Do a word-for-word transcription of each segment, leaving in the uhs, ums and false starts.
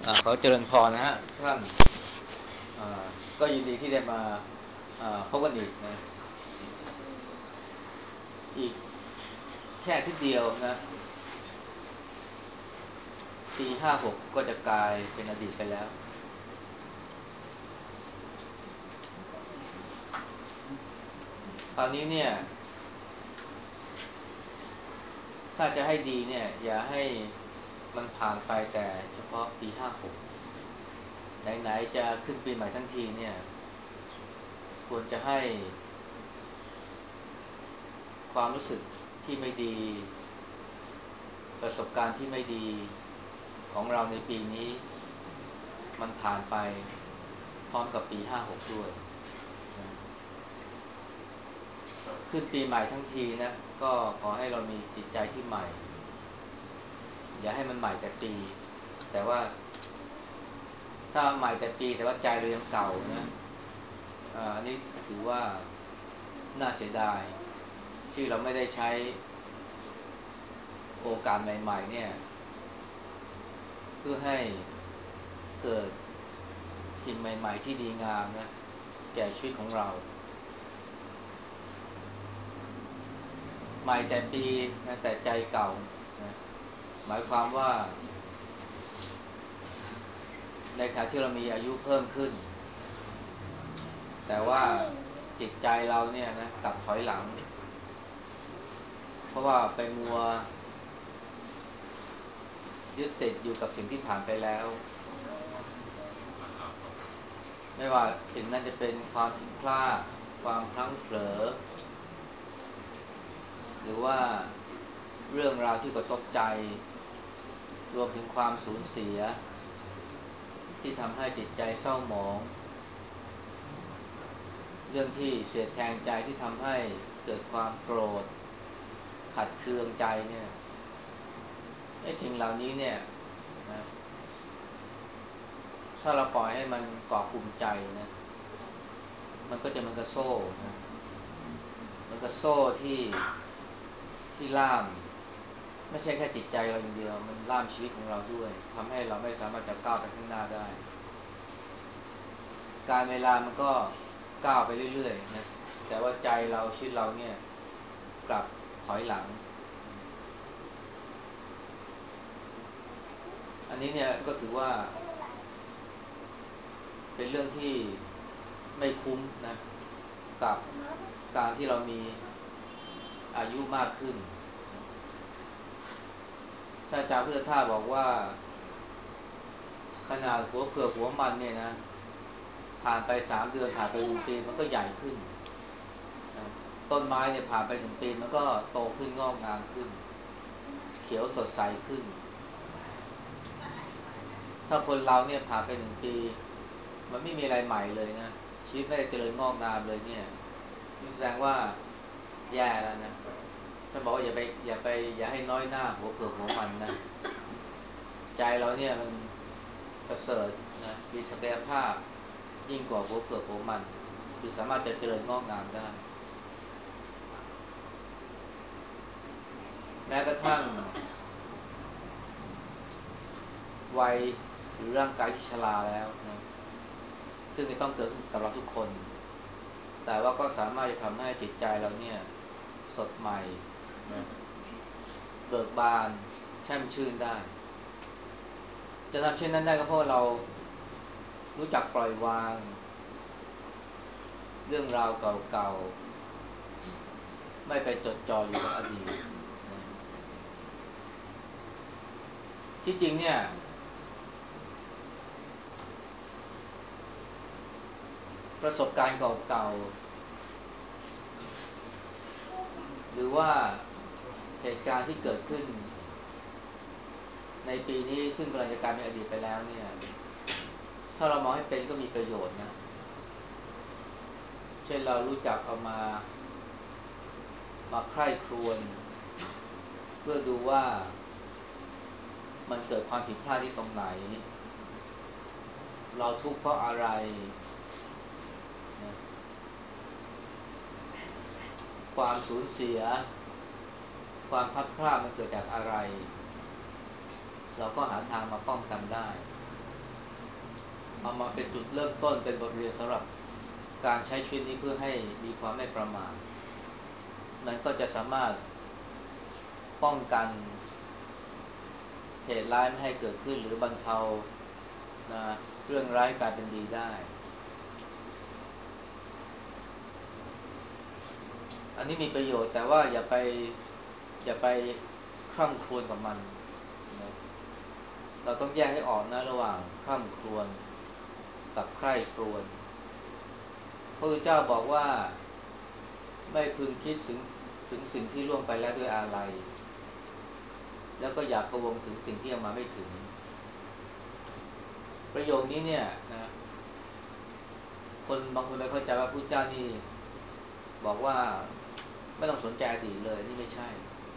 อ่าขอเจริญพรนะฮะท่านอ่าก็ยินดีที่ได้มาอ่าพบกันอีกนะอีกแค่อาที่เดียวนะปีห้าหกก็จะกลายเป็นอดีตไปแล้วคราวนี้เนี่ยถ้าจะให้ดีเนี่ยอย่าให้มันผ่านไปแต่เฉพาะปีห้าหกไหนๆจะขึ้นปีใหม่ทั้งทีเนี่ยควรจะให้ความรู้สึกที่ไม่ดีประสบการณ์ที่ไม่ดีของเราในปีนี้มันผ่านไปพร้อมกับปีห้าหกด้วยนะ ขึ้นปีใหม่ทั้งทีนะก็ขอให้เรามีจิตใจที่ใหม่อย่าให้มันใหม่แต่ปีแต่ว่าถ้าใหม่แต่ปีแต่ว่าใจเรายังเก่านะอันนี้ถือว่าน่าเสียดายที่เราไม่ได้ใช้โอกาสใหม่ๆเนี่ยเพื่อให้เกิดสิ่งใหม่ๆที่ดีงามนะแก่ชีวิตของเราใหม่แต่ปีนะแต่ใจเก่านะหมายความว่าในขณะที่เรามีอายุเพิ่มขึ้นแต่ว่าจิตใจเราเนี่ยนะกลับถอยหลังเพราะว่าไปมัวยึดติดอยู่กับสิ่งที่ผ่านไปแล้วไม่ว่าสิ่งนั้นจะเป็นความผิดพลาดความพลั้งเผลอหรือว่าเรื่องราวที่กระทบใจรวมถึงความสูญเสียที่ทำให้จิตใจเศร้าหมองเรื่องที่เสียดแทงใจที่ทำให้เกิดความโกรธขัดเคืองใจเนี่ยไอ้สิ่งเหล่านี้เนี่ยนะถ้าเราปล่อยให้มันเกาะกลุ่มใจนะมันก็จะมันก็โซ่นะมันก็โซ่ที่ที่ล่ามไม่ใช่แค่จิตใจเราอย่างเดียวมันล่ามชีวิตของเราด้วยทำให้เราไม่สามารถจะก้าวไปข้างหน้าได้การเวลามันก็ก้าวไปเรื่อยๆนะแต่ว่าใจเราชีวิตเราเนี่ยกลับถอยหลังอันนี้เนี่ยก็ถือว่าเป็นเรื่องที่ไม่คุ้มนะกับการที่เรามีอายุมากขึ้นถ้าอาจารย์พุทธทาสบอกว่าขนาดหัวเผือกหัวมันเนี่ยนะผ่านไปสามเดือนผ่านไปหนึ่งปีมันก็ใหญ่ขึ้นนะต้นไม้เนี่ยผ่านไปหนึ่งปีมันก็โตขึ้นงอกงามขึ้นเขียวสดใสขึ้นถ้าคนเราเนี่ยผ่านไปหนึ่งปีมันไม่มีอะไรใหม่เลยนะชีวิตไม่ได้เจริญงอกงามเลยเนี่ยนี่แสดงว่าแย่แล้วนะท่านบอกว่าอย่าไปอย่าไปอย่าให้น้อยหน้าหัวเผือกหัวมันนะใจเราเนี่ยมันประเสริฐนะมีศักยภาพยิ่งกว่าหัวเผือกหัวมันคือสามารถจะเจริญงอกงามได้แม้กระทั่งวัยหรือร่างกายที่ชราแล้วนะซึ่งจะต้องเกิดขึ้นกับเราทุกคนแต่ว่าก็สามารถจะทำให้จิตใจเราเนี่ยสดใหม่นะเบิกบานแช่มชื่นได้จะทำเช่นนั้นได้ก็เพราะเรารู้จักปล่อยวางเรื่องราวเก่าๆไม่ไปจดจ่ออยู่กับอดีตนะที่จริงเนี่ยประสบการณ์เก่าๆหรือว่าเหตุการณ์ที่เกิดขึ้นในปีนี้ซึ่งกำลังจะกลายเป็นอดีตไปแล้วเนี่ยถ้าเรามองให้เป็นก็มีประโยชน์นะเช่นเรารู้จักเอามามาใคร่ครวญเพื่อดูว่ามันเกิดความผิดพลาดที่ตรงไหนเราทุกข์เพราะอะไรนะความสูญเสียความพลัดพรากมันเกิดจากอะไรเราก็หาทางมาป้องกันได้เอามาเป็นจุดเริ่มต้นเป็นบทเรียนสำหรับการใช้ชีวิตนี้เพื่อให้มีความไม่ประมาทนั้นก็จะสามารถป้องกันเหตุร้ายไม่ให้เกิดขึ้นหรือบรรเทานะเรื่องร้ายกลายเป็นดีได้อันนี้มีประโยชน์แต่ว่าอย่าไปอย่าไปคร่ำครวญกับมันนะเราต้องแยกให้ออกนะระหว่างคร่ำครวญกับใคร่ครวญพระพุทธเจ้าบอกว่าไม่พึงคิดถึงถึงสิ่งที่ล่วงไปแล้วด้วยอาลัยแล้วก็อย่าพะวงถึงสิ่งที่ยังมาไม่ถึงประโยคนี้เนี่ยนะคนบางคนไปเข้าใจว่าพระพุทธเจ้านี่บอกว่าไม่ต้องสนใจอดีตเลยนี่ไม่ใช่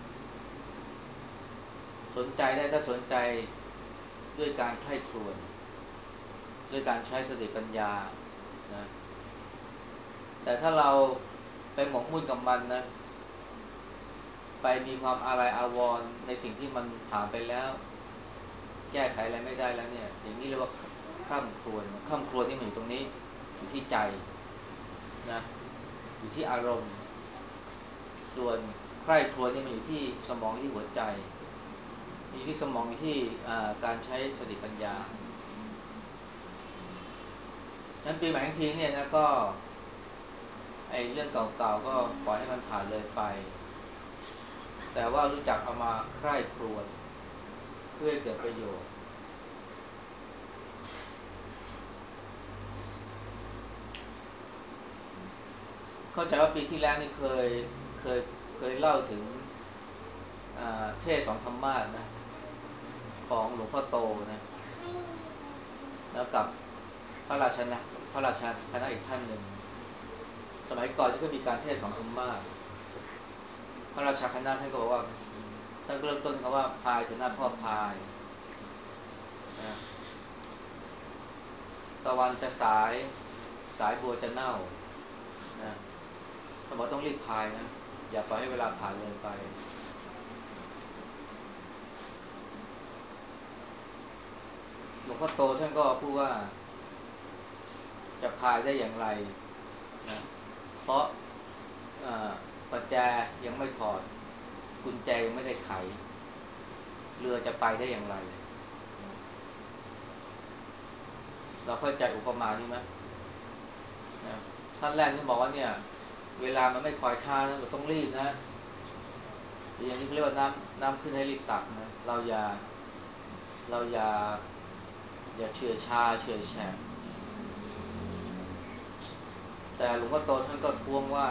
สนใจได้ถ้าสนใจด้วยการใคร่ครวญด้วยการใช้สติปัญญานะแต่ถ้าเราไปหมกมุ่นกับมันนะไปมีความอาลัยอาวรณ์ในสิ่งที่มันผ่านไปแล้วแก้ไขอะไรไม่ได้แล้วเนี่ยอย่างนี้เรียกว่าคร่ำครวญคร่ำครวญนี่มันอยู่ตรงนี้อยู่ที่ใจนะอยู่ที่อารมณ์ส่วนใคร่ครวญนี่มันอยู่ที่สมองที่หัวใจอยู่ที่สมองอยู่ที่การใช้สติปัญญาฉะนั้นปีใหม่ทั้งทีเนี่ยนะก็ไอ้เรื่องเก่าๆก็ปล่อยให้มันผ่านเลยไปแต่ว่ารู้จักเอามาใคร่ครวญเพื่อให้เกิดประโยชน์เข้าใจว่าปีที่แล้วนี่เคยเคยเคยเล่าถึงเทศสองธรรมาสนะของหลวงพ่อโตนะแล้วกับพระราชนะพระราชาคณะอีกท่านหนึ่งสมัยก่อนที่ก็มีการเทศสองธรรมาสพระราชาคณะท่านก็บอกว่าท่านก็เริ่มต้นคำว่าพายเถอะหน้าพ่อพายนะตะวันจะสายสายบัวจะเน่านะเขาบอกต้องรีบพายนะอย่าปล่อยให้เวลาผ่านเลยไปหลวงพ่อโตท่านก็พูดว่าจะพายได้อย่างไรนะเพราะปัจแจยังไม่ถอดกุญแจยังไม่ได้ไขเรือจะไปได้อย่างไรเราเข้าใจอุปมานี้ไหมนะท่านแรกที่บอกว่าเนี่ยเวลามันไม่คอยท่านะเราต้องรีบนะอย่างนี้เรียกว่าน้ำน้ำขึ้นให้รีบตักนะเราอย่าเราอย่าอย่าเฉื่อยชาเฉื่อยแฉะแต่หลวงพ่อโตท่านก็ท้วงว่า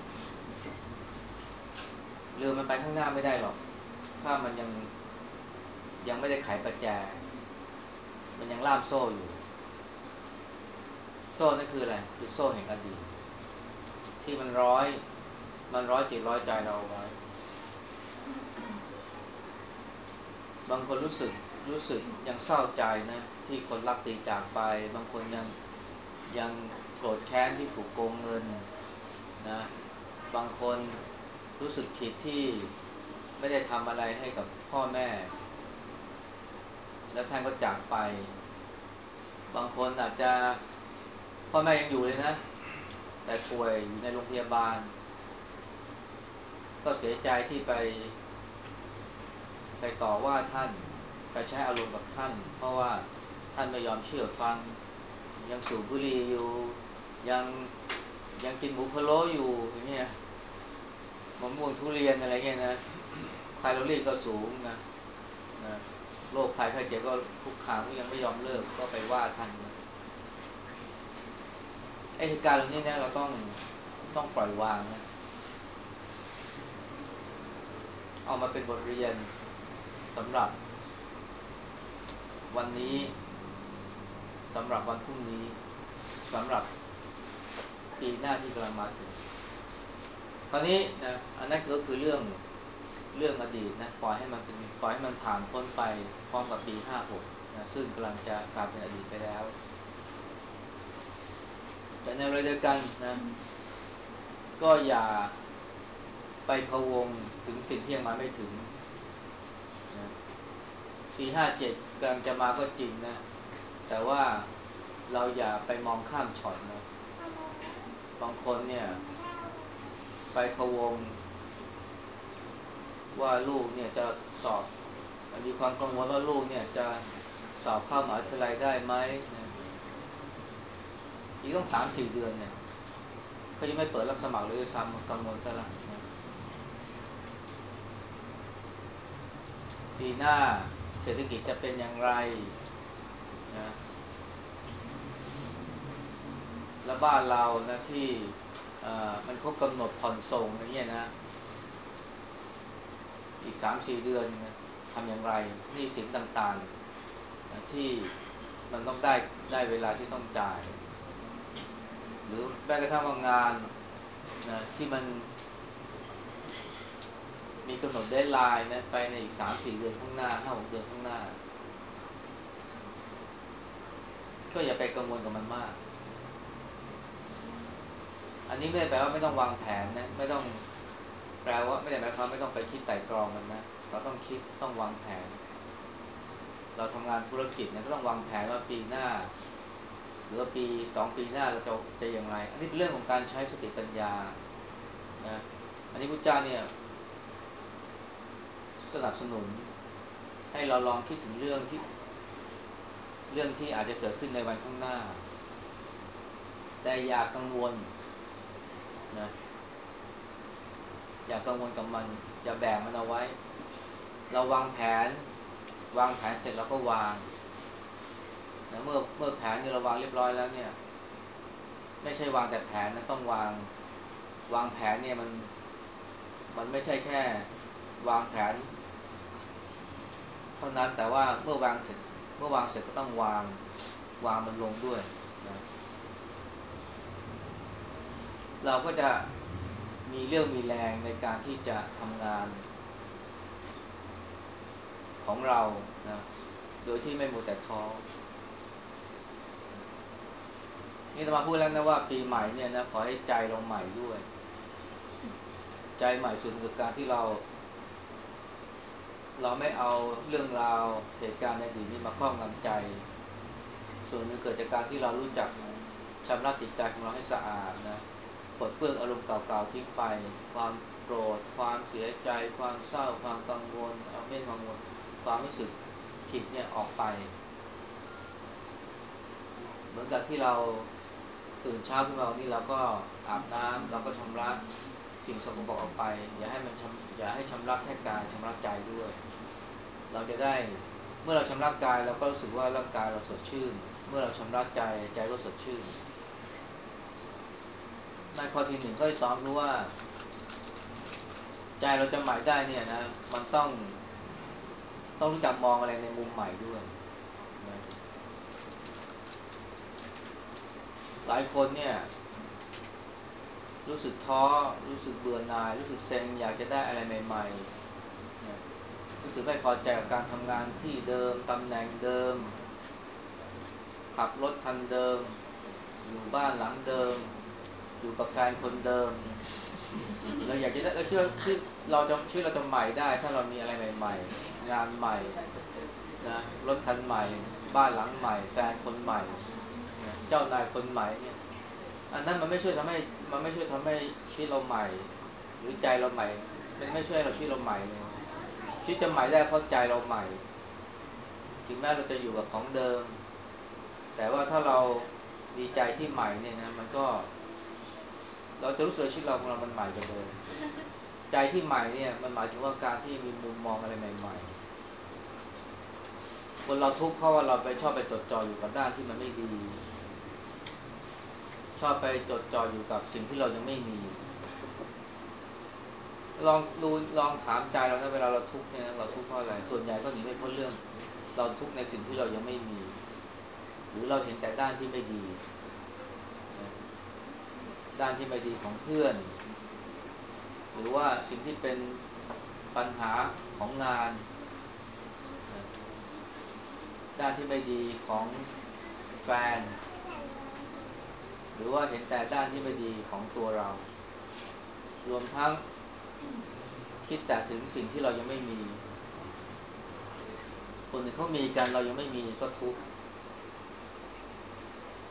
เรือมันไปข้างหน้าไม่ได้หรอกถ้ามันยังยังไม่ได้ไขประแจมันยังล่ามโซ่อยู่โซ่นั่นคืออะไรคือโซ่แห่งอดีตที่มันร้อยมันร้อยจิตร้อยใจเราไว้บางคนรู้สึกรู้สึกยังเศร้าใจนะที่คนรักตีจากไปบางคนยังยังโกรธแค้นที่ถูกโกงเงินนะบางคนรู้สึกผิดที่ไม่ได้ทำอะไรให้กับพ่อแม่แล้วท่านก็จากไปบางคนอาจจะพ่อแม่ยังอยู่เลยนะแต่ป่วยอยู่ในโรงพยาบาลก็เสียใจที่ไปไปต่อว่าท่านไปใช้อารมณ์กับท่านเพราะว่าท่านไม่ยอมเชื่อฟังยังสูบบุหรี่อยู่ยังยังกินหมูพะโล้อยู่อย่างเงี้ยมะม่วงทุเรียนอะไรเงี้ยนะแคลอรี่ก็สูงนะนะโรคภัยไข้เจ็บก็คุกคามก็ยังไม่ยอมเลิกก็ไปว่าท่านนะไอ้เหตุการณ์เหล่านี้เนี่ยเราต้องต้องปล่อยวางนะเอามาเป็นบทเรียนสำหรับวันนี้สำหรับวันพรุ่งนี้สำหรับปีหน้าที่กำลังมาถึงคราวนี้นะอันนั้นก็คือเรื่องเรื่องอดีตนะปล่อยให้มันเป็นปล่อยให้มันผ่านพ้นไปพร้อมกับปีห้าหกนะซึ่งกำลังจะกลายเป็นอดีตไปแล้วแต่ในเวลาเดียวกันนะก็อย่าไปพะวงถึงสิ่งที่ยังมาไม่ถึงนะปีห้าเจ็ดกำลังจะมาก็จริงนะแต่ว่าเราอย่าไปมองข้ามช็อตนะบางคนเนี่ยไปพะวงว่าลูกเนี่ยจะสอบมีความกังวลว่าลูกเนี่ยจะสอบเข้ามหาวิทยาลัยได้ไหมนะอีกต้องสามสี่เดือนเนี่ยเขายังไม่เปิดรับสมัครเลยซ้ำกังวลซะละนะปีหน้าเศรษฐกิจจะเป็นอย่างไรนะแล้วบ้านเรานะที่มันครบกำหนดผ่อนส่งอย่างเงี้ยนะอีกสามสี่เดือนนะทำอย่างไรหนี้สินต่างๆนะที่มันต้องได้ได้เวลาที่ต้องจ่ายหรือแม้กระทั่งว่างานนะที่มันมีกำหนดเดดไลน์นะไปในอีกสามสี่เดือนข้างหน้าห้าหกเดือนข้างหน้าก็อย่าไปกังวลกับมันมากอันนี้ไม่ได้แปลว่าไม่ต้องวางแผนนะไม่ต้องแปลว่าไม่ได้หมายความไม่ต้องไปคิดไตร่ตรองมันนะเราต้องคิดต้องวางแผนเราทำงานธุรกิจเนี่ยก็ต้องวางแผนว่าปีหน้าหรือว่าปีสองปีหน้าเราจะจะอย่างไรอันนี้เป็นเรื่องของการใช้สติปัญญานะอันนี้พุทธเจ้าเนี่ยสนับสนุนให้เราลองคิดถึงเรื่องที่เรื่องที่อาจจะเกิดขึ้นในวันข้างหน้าแต่อย่ากังวลนะอย่ากังวลกับมันอย่าแบกมันเอาไว้เราวางแผนวางแผนเสร็จแล้วก็วางนะเมื่อเมื่อแผนที่เราวางเรียบร้อยแล้วเนี่ยไม่ใช่วางแต่แผนนะต้องวางวางแผนเนี่ยมันมันไม่ใช่แค่วางแผนเท่านั้นแต่ว่าเมื่อวางเสร็จเมื่อวางเสร็จก็ต้องวางวางมันลงด้วยนะเราก็จะมีเรื่องมีแรงในการที่จะทำงานของเรานะโดยที่ไม่มัวแต่ท้อนี่จะมาพูดแล้วนะว่าปีใหม่เนี่ยนะขอให้ใจเราใหม่ด้วยใจใหม่สุดคือการที่เราเราไม่เอาเรื่องราวเหตุการณ์ในอดีตนี้มาครอบงำใจส่วนหนึ่งเกิดจากการที่เรารู้จักชำระจิตใจของเราให้สะอาดนะปลดเปลื้องอารมณ์เก่าๆทิ้งไปความโกรธความเสียใจความเศร้าความกังวลเอาไม่กังวลความรู้สึกผิดเนี่ยออกไปเหมือนกับที่เราตื่นเช้าขึ้นมาวันนี้เราก็อาบน้ำเราก็ชำระสิ่งสกปรกออกไปอย่าให้มันอย่าให้ชำระแค่กายชำระใจด้วยเราจะได้เมื่อเราชำระกายเราก็รู้สึกว่าร่างกายเราสดชื่นเมื่อเราชำระใจใจก็สดชื่นในข้อที่หนึ่งก็สอนรู้ว่าใจเราจะใหม่ได้เนี่ยนะมันต้องต้องรู้จักมองอะไรในมุมใหม่ด้วยนะหลายคนเนี่ยรู้สึกท้อรู้สึกเบื่อหน่ายรู้สึกเซ็งอยากจะได้อะไรใหม่ๆนะรู้สึกไม่พอใจกับการทำงานที่เดิมตำแหน่งเดิมขับรถคันเดิมอยู่บ้านหลังเดิมอยู่กับแฟนคนเดิมเราอยากจะได้เราคิดว่าชีวิตเราจะชีวิตเราจะใหม่ได้ถ้าเรามีอะไรใหม่ๆงานใหม่นะรถคันใหม่บ้านหลังใหม่แฟนคนใหม่นะเจ้านายคนใหม่เนี่ยอันนั้นมันไม่ช่วยทำให้มันไม่ช่วยทำให้ชีวิตเราใหม่หรือใจเราใหม่มันไม่ช่วยเราชีวิตเราใหม่เลยชีวิตจะใหม่ได้เพราะใจเราใหม่ถึงแม้เราจะอยู่กับของเดิมแต่ว่าถ้าเราดีใจที่ใหม่เนี่ยนะมันก็เราจะรู้สึกชีวิตเราของเรามันใหม่กว่าเดิมใจที่ใหม่เนี่ยมันหมายถึงว่าการที่มีมุมมองอะไรใหม่ๆคนเราทุกข์เพราะว่าเราไปชอบไปจดจ่ออยู่กับด้านที่มันไม่ดีชอบไปจดจ่ออยู่กับสิ่งที่เรายังไม่มีลองดูลองถามใจเรานะเวลาเราทุกข์เนี่ยเราทุกข์เพราะอะไรส่วนใหญ่ก็หนีไม่พ้นเรื่องเราทุกข์ในสิ่งที่เรายังไม่มีหรือเราเห็นแต่ด้านที่ไม่ดีนะด้านที่ไม่ดีของเพื่อนหรือว่าสิ่งที่เป็นปัญหาของงานนะด้านที่ไม่ดีของแฟนหรือว่าเห็นแต่ด้านที่ไม่ดีของตัวเรารวมทั้งคิดแต่ถึงสิ่งที่เรายังไม่มีคนอื่นเขามีกันเรายังไม่มีก็ทุกข์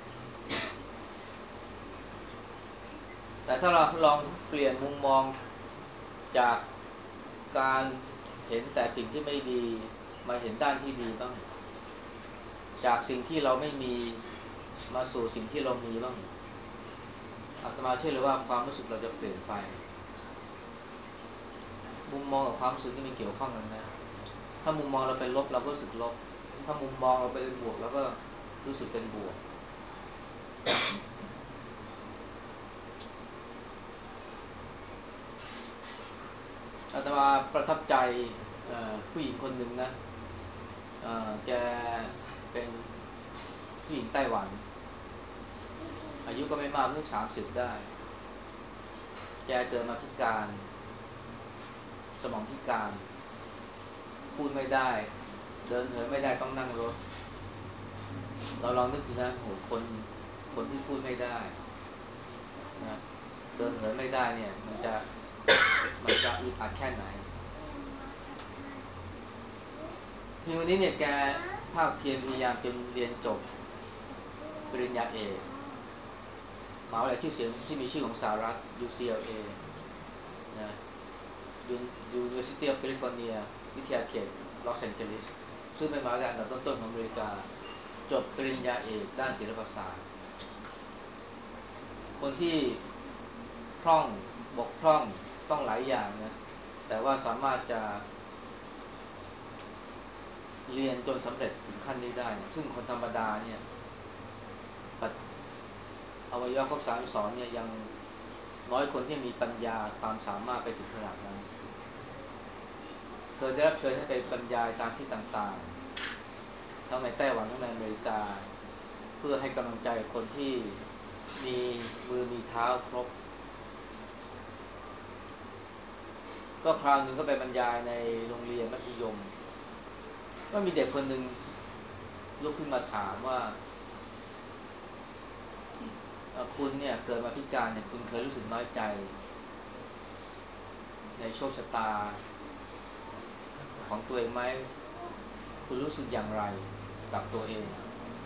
ถ้าเราลองเปลี่ยนมุมมองจากการเห็นแต่สิ่งที่ไม่ดีมาเห็นด้านที่ดีบ้างจากสิ่งที่เราไม่มีมาสู่สิ่งที่เรามีบ้างอาตมาเชื่อเลยว่าความรู้สึกเราจะเปลี่ยนไปมุมมองกับความรู้สึกที่มันเกี่ยวข้องกันนะถ้ามุมมองเราเป็นลบเราก็รู้สึกลบถ้ามุมมองเราเป็นบวกเราก็รู้สึกเป็นบวกอาตมาประทับใจผู้หญิงคนหนึ่งนะแกเป็นผู้หญิงไต้หวันอายุก็ไม่มากเพิ่งสามสิบได้แกเกิดมาพิการสมองพิการพูดไม่ได้เดินเหินไม่ได้ต้องนั่งรถเราลองนึกดูนะโหคนคนที่พูดไม่ได้นะเดินเหินไม่ได้เนี่ยมันจะมันจะอึดอัดแค่ไหนทีวันนี้เนี่ยแกภาคเพียรพยายามจนเรียนจบปริญญาเอกมหาวิทยาลัยชื่อเสียงที่มีชื่อของสหรัฐ ยู ซี แอล เอ นะ University of California วิทยาเขตลอสแอนเจลิสซึ่งเป็นมหาวิทยาลัยอันดับต้นๆของอเมริกาจบปริญญาเอกด้านศิลปศาสตร์คนที่คล่องบกพร่องต้องหลายอย่างนะแต่ว่าสามารถจะเรียนจนสำเร็จถึงขั้นนี้ได้ซึ่งคนธรรมดาเนี่ยอวัยวะครบสามสิบสองเนี่ยยังน้อยคนที่มีปัญญาความสามารถไปถึงขนาดนั้นเธอได้รับเชิญให้ไปบรรยายตามที่ต่างๆทั้งในไต้หวันทั้งในอเมริกาเพื่อให้กำลังใจคนที่มีมือมีเท้าครบก็คราวหนึ่งก็ไปบรรยายในโรงเรียนมัธยมก็มีเด็กคนหนึ่งลุกขึ้นมาถามว่าคุณเนี่ยเกิดมาพิการเนี่ยคุณเคยรู้สึกน้อยใจในโชคชะตาของตัวเองไหมคุณรู้สึกอย่างไรกับตัวเอง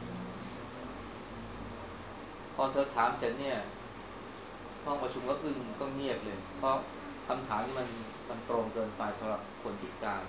พอเธอถามเสร็จเนี่ยห้องประชุมก็อึ้งก็เงียบเลยเพราะคำถามที่มันมันตรงเกินไปสำหรับคนพิการ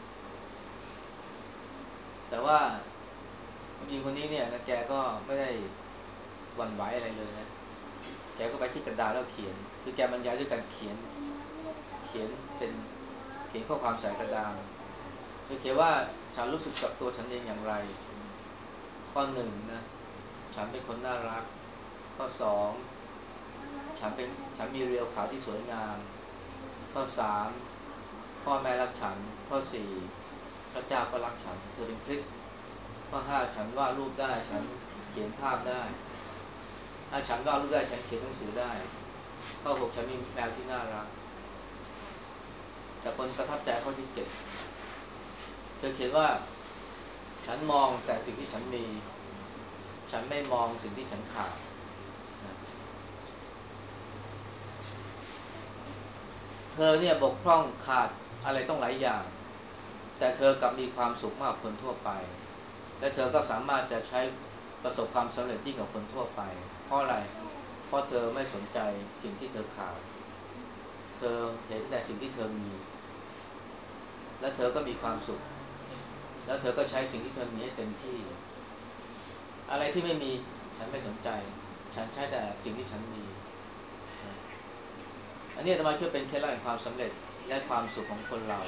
แต่ว่าผู้หญิงคนนี้เนี่ยแกก็ไม่ได้หวั่นไหวอะไรเลยนะแกก็ไปที่กระดาษแล้วเขียนคือแกบรรยายด้วยการเขียนเขียนเป็นเขียนข้อความใส่กระดาษโดยเขียนว่าฉันรู้สึกกับตัวฉันเองอย่างไรข้อหนึ่งนะฉันเป็นคนน่ารักข้อสองฉันเป็นฉันมีเรียวขาวที่สวยงามข้อสามพ่อแม่รักฉันข้อสี่พระเจ้าก็รักฉันเธอเป็นคริสต์ข้อห้าฉันวาดรูปได้ฉันเขียนภาพได้ถ้าฉันวาดรูปได้ฉันเขียนหนังสือได้ข้อหกฉันมีแมวที่น่ารักแต่คนประทับใจข้อที่เจ็ดเธอเขียนว่าฉันมองแต่สิ่งที่ฉันมีฉันไม่มองสิ่งที่ฉันขาดเธอเนี่ยบกพร่องขาดอะไรต้องหลายอย่างแต่เธอกลับมีความสุขมากกว่าคนทั่วไปและเธอก็สามารถจะใช้ประสบความสำเร็จยิ่งกว่าคนทั่วไปเพราะอะไรเพราะเธอไม่สนใจสิ่งที่เธอขาดเธอเห็นแต่สิ่งที่เธอมีและเธอก็มีความสุขแล้วเธอก็ใช้สิ่งที่เธอมีให้เต็มที่อะไรที่ไม่มีฉันไม่สนใจฉันใช้แต่สิ่งที่ฉันมีอันนี้อาตมาคิดว่าเป็นเคล็ดลับแห่งความสำเร็จและความสุขของคนเรา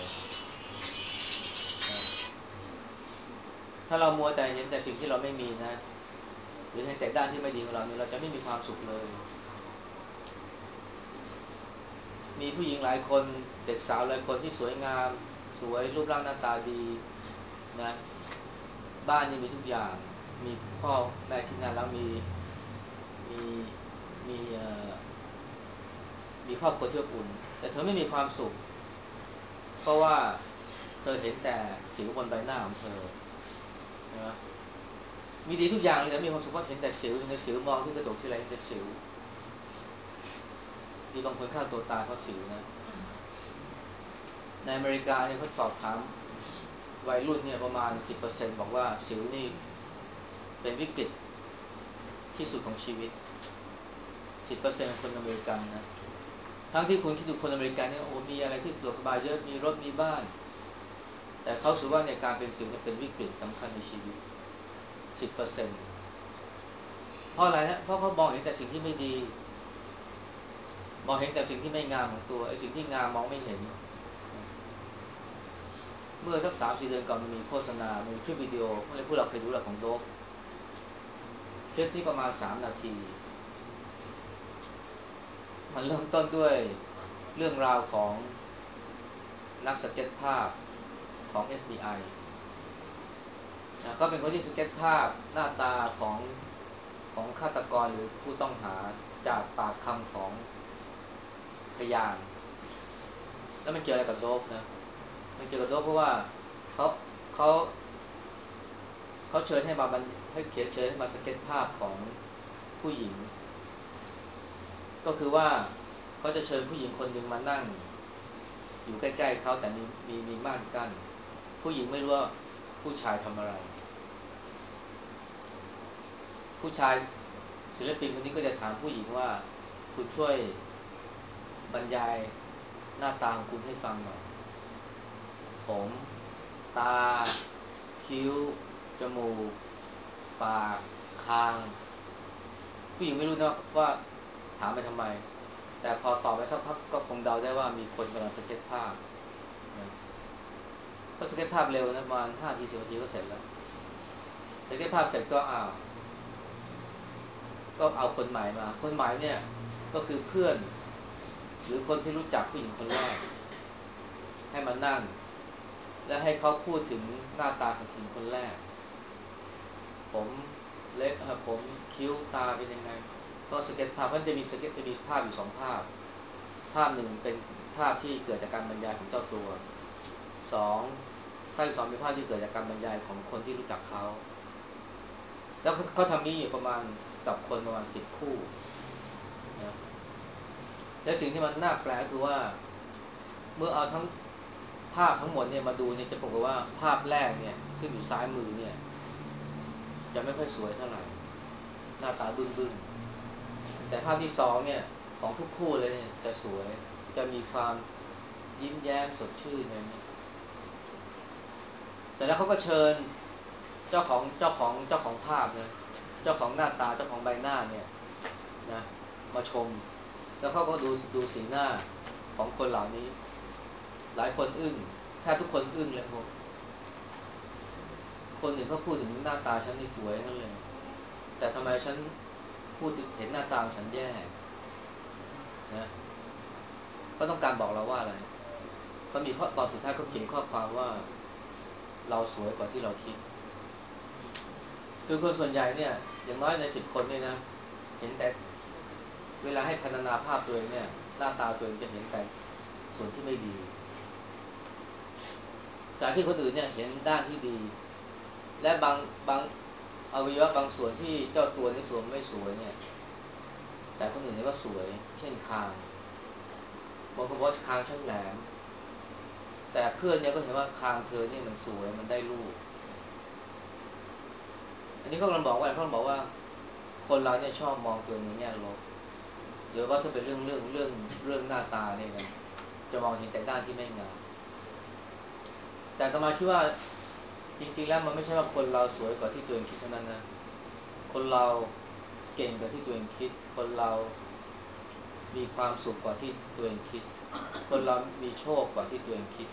ถ้าเรามัวแต่เห็นแต่สิ่งที่เราไม่มีนะหรือเห็นแต่ด้านที่ไม่ดีของเราเนี่ยเราจะไม่มีความสุขเลยมีผู้หญิงหลายคนเด็กสาวหลายคนที่สวยงามสวยรูปร่างหน้าตาดีนะบ้านนี่มีทุกอย่างมีพ่อแม่ที่น่ารักมีมีมีเอ่อมีครอบครัวที่อบอุ่นแต่เธอไม่มีความสุขเพราะว่าเธอเห็นแต่สิวบนใบหน้าของเธอใช่ไหมมีดีทุกอย่างเลยแต่มีความสุขเพราะเห็นแต่สิวเห็นแต่สิวมองที่กระจกที่ไรเห็นแต่สิวมีบางคนฆ่าตัวตายเพราะสิวนะในอเมริกาเนี่ยเขาสอบถามวัยรุ่นเนี่ยประมาณ สิบเปอร์เซ็นต์ บอกว่าสิวนี่เป็นวิกฤตที่สุดของชีวิตสิบเปอร์เซ็นต์ของคนอเมริกันนะทั้งที่คุณคิดดูคนอเมริกันเนี่ยโอ้มีอะไรที่สะดวกสบายเยอะมีรถมีบ้านแต่เขาถือว่าในการเป็นสิวเนี่ยเป็นวิกฤตสำคัญในชีวิตสิบเปอร์เซ็นต์เพราะอะไรนะเพราะเขามองเห็นแต่สิ่งที่ไม่ดีมองเห็นแต่สิ่งที่ไม่งามของตัวไอ้สิ่งที่งามมองไม่เห็นเมื่อสักสามสี่เดือนก่อนมันมีโฆษณามีคลิปวิดีโอพวกเราพวกเราเคยดูหลักของโดฟคลิปที่ประมาณสามนาทีมันเริ่มต้นด้วยเรื่องราวของนักสเก็ตภาพของ เอฟ บี ไอ นะก็เป็นคนที่สเก็ตภาพหน้าตาของของฆาตกรหรือผู้ต้องหาจากปากคำของพยานแล้วมันเกี่ยวอะไรกับโดฟนะมันเกี่ยวกับโดฟเพราะว่าเขาเขาเขาเชิญให้มาบันให้เขียนเชิญให้มาสเก็ตภาพของผู้หญิงก็คือว่าเขาจะเชิญผู้หญิงคนหนึ่งมานั่งอยู่ใกล้ๆเขาแต่มีมีมีม่านกั้นผู้หญิงไม่รู้ว่าผู้ชายทำอะไรผู้ชายศิลปินคนนี้ก็จะถามผู้หญิงว่าคุณช่วยบรรยายหน้าตาของคุณให้ฟังหน่อยผมตาคิ้วจมูกปากคางผู้หญิงไม่รู้นะว่าถามไปทำไมแต่พอตอบไปสักพักก็คงเดาได้ว่ามีคนกำลังสเก็ตภาพนะก็สเก็ตภาพเร็วนะประมาณห้าทีสิบนาทีก็เสร็จแล้วสเก็ตภาพเสร็จก็อ้าวก็เอาคนใหม่มาคนใหม่เนี่ยก็คือเพื่อนหรือคนที่รู้จักผู้หญิงคนแรกให้มานั่งและให้เขาพูดถึงหน้าตาของผู้หญิงคนแรกผมเล็บผมคิ้วตาเป็นยังไงก็สเก็ตภาพมันจะมีสเก็ตจะมีภาพอยู่สองภาพภาพหนึ่งเป็นภาพที่เกิดจากการบรรยายของเจ้าตัวสองภาพที่สองเป็นภาพที่เกิดจากการบรรยายของคนที่รู้จักเขาแล้วเขาทำนี้อยู่ประมาณกับคนประมาณสิบคู่นะและสิ่งที่มันน่าแปลกคือว่าเมื่อเอาทั้งภาพทั้งหมดเนี่ยมาดูเนี่ยจะปรากฏว่าภาพแรกเนี่ยซึ่งอยู่ซ้ายมือเนี่ยจะไม่ค่อยสวยเท่าไหร่หน้าตาบึ้งๆแต่ภาพที่สองเนี่ยของทุกคู่เลยเนี่ยจะสวยจะมีความยิ้มแย้มสดชื่นอย่างนี้แต่แล้วเขาก็เชิญเจ้าของเจ้าของเจ้าของภาพนะเจ้าของหน้าตาเจ้าของใบหน้าเนี่ยนะมาชมแล้วเขาก็ดูดูสีหน้าของคนเหล่านี้หลายคนอึ้งแทบทุกคนอึ้งเลยผมคนหนึ่งเขาพูดถึงหน้าตาฉันนี่สวยนั่นเลยแต่ทำไมฉันพูดเห็นหน้าตาฉันแย่นะเขาต้องการบอกเราว่าอะไรเขามีข้อตอนสุดท้ายเขาเขียนข้อความว่าเราสวยกว่าที่เราคิดคือคนส่วนใหญ่เนี่ยอย่างน้อยในสิบคนเนี่ยนะเห็นแต่เวลาให้พรรณนาภาพตัวเองเนี่ยหน้าตาตัวเองจะเห็นแต่ส่วนที่ไม่ดีแต่ที่คนอื่นเนี่ยเห็นด้านที่ดีและบางบางอวัยวะบางส่วนที่เจ้าตัวนี้สวมไม่สวยเนี่ยแต่คนอื่นเห็นว่าสวยเช่นคางบางคนบอกว่าคางฉันแหลมแต่เพื่อนเนี่ยก็เห็นว่าคางเธอเนี่ยมันสวยมันได้รูปอันนี้เขากำลังบอกว่าเขากำลังบอกว่าคนเราเนี่ยชอบมองตัวเองในแง่ลบหรือว่าถ้าเป็นเรื่องเรื่องเรื่องเรื่องหน้าตาเนี่ยนะจะมองเห็นแต่ด้านที่ไม่งามแต่อาตมาคิดว่าจริงๆแล้วมันไม่ใช่ว่าคนเราสวยกว่าที่ตัวเองคิดเท่านั้นนะคนเราเก่งกว่าที่ตัวเองคิดคนเรามีความสุขกว่าที่ตัวเองคิดคนเรามีโชคกว่าที่ตัวเองคิด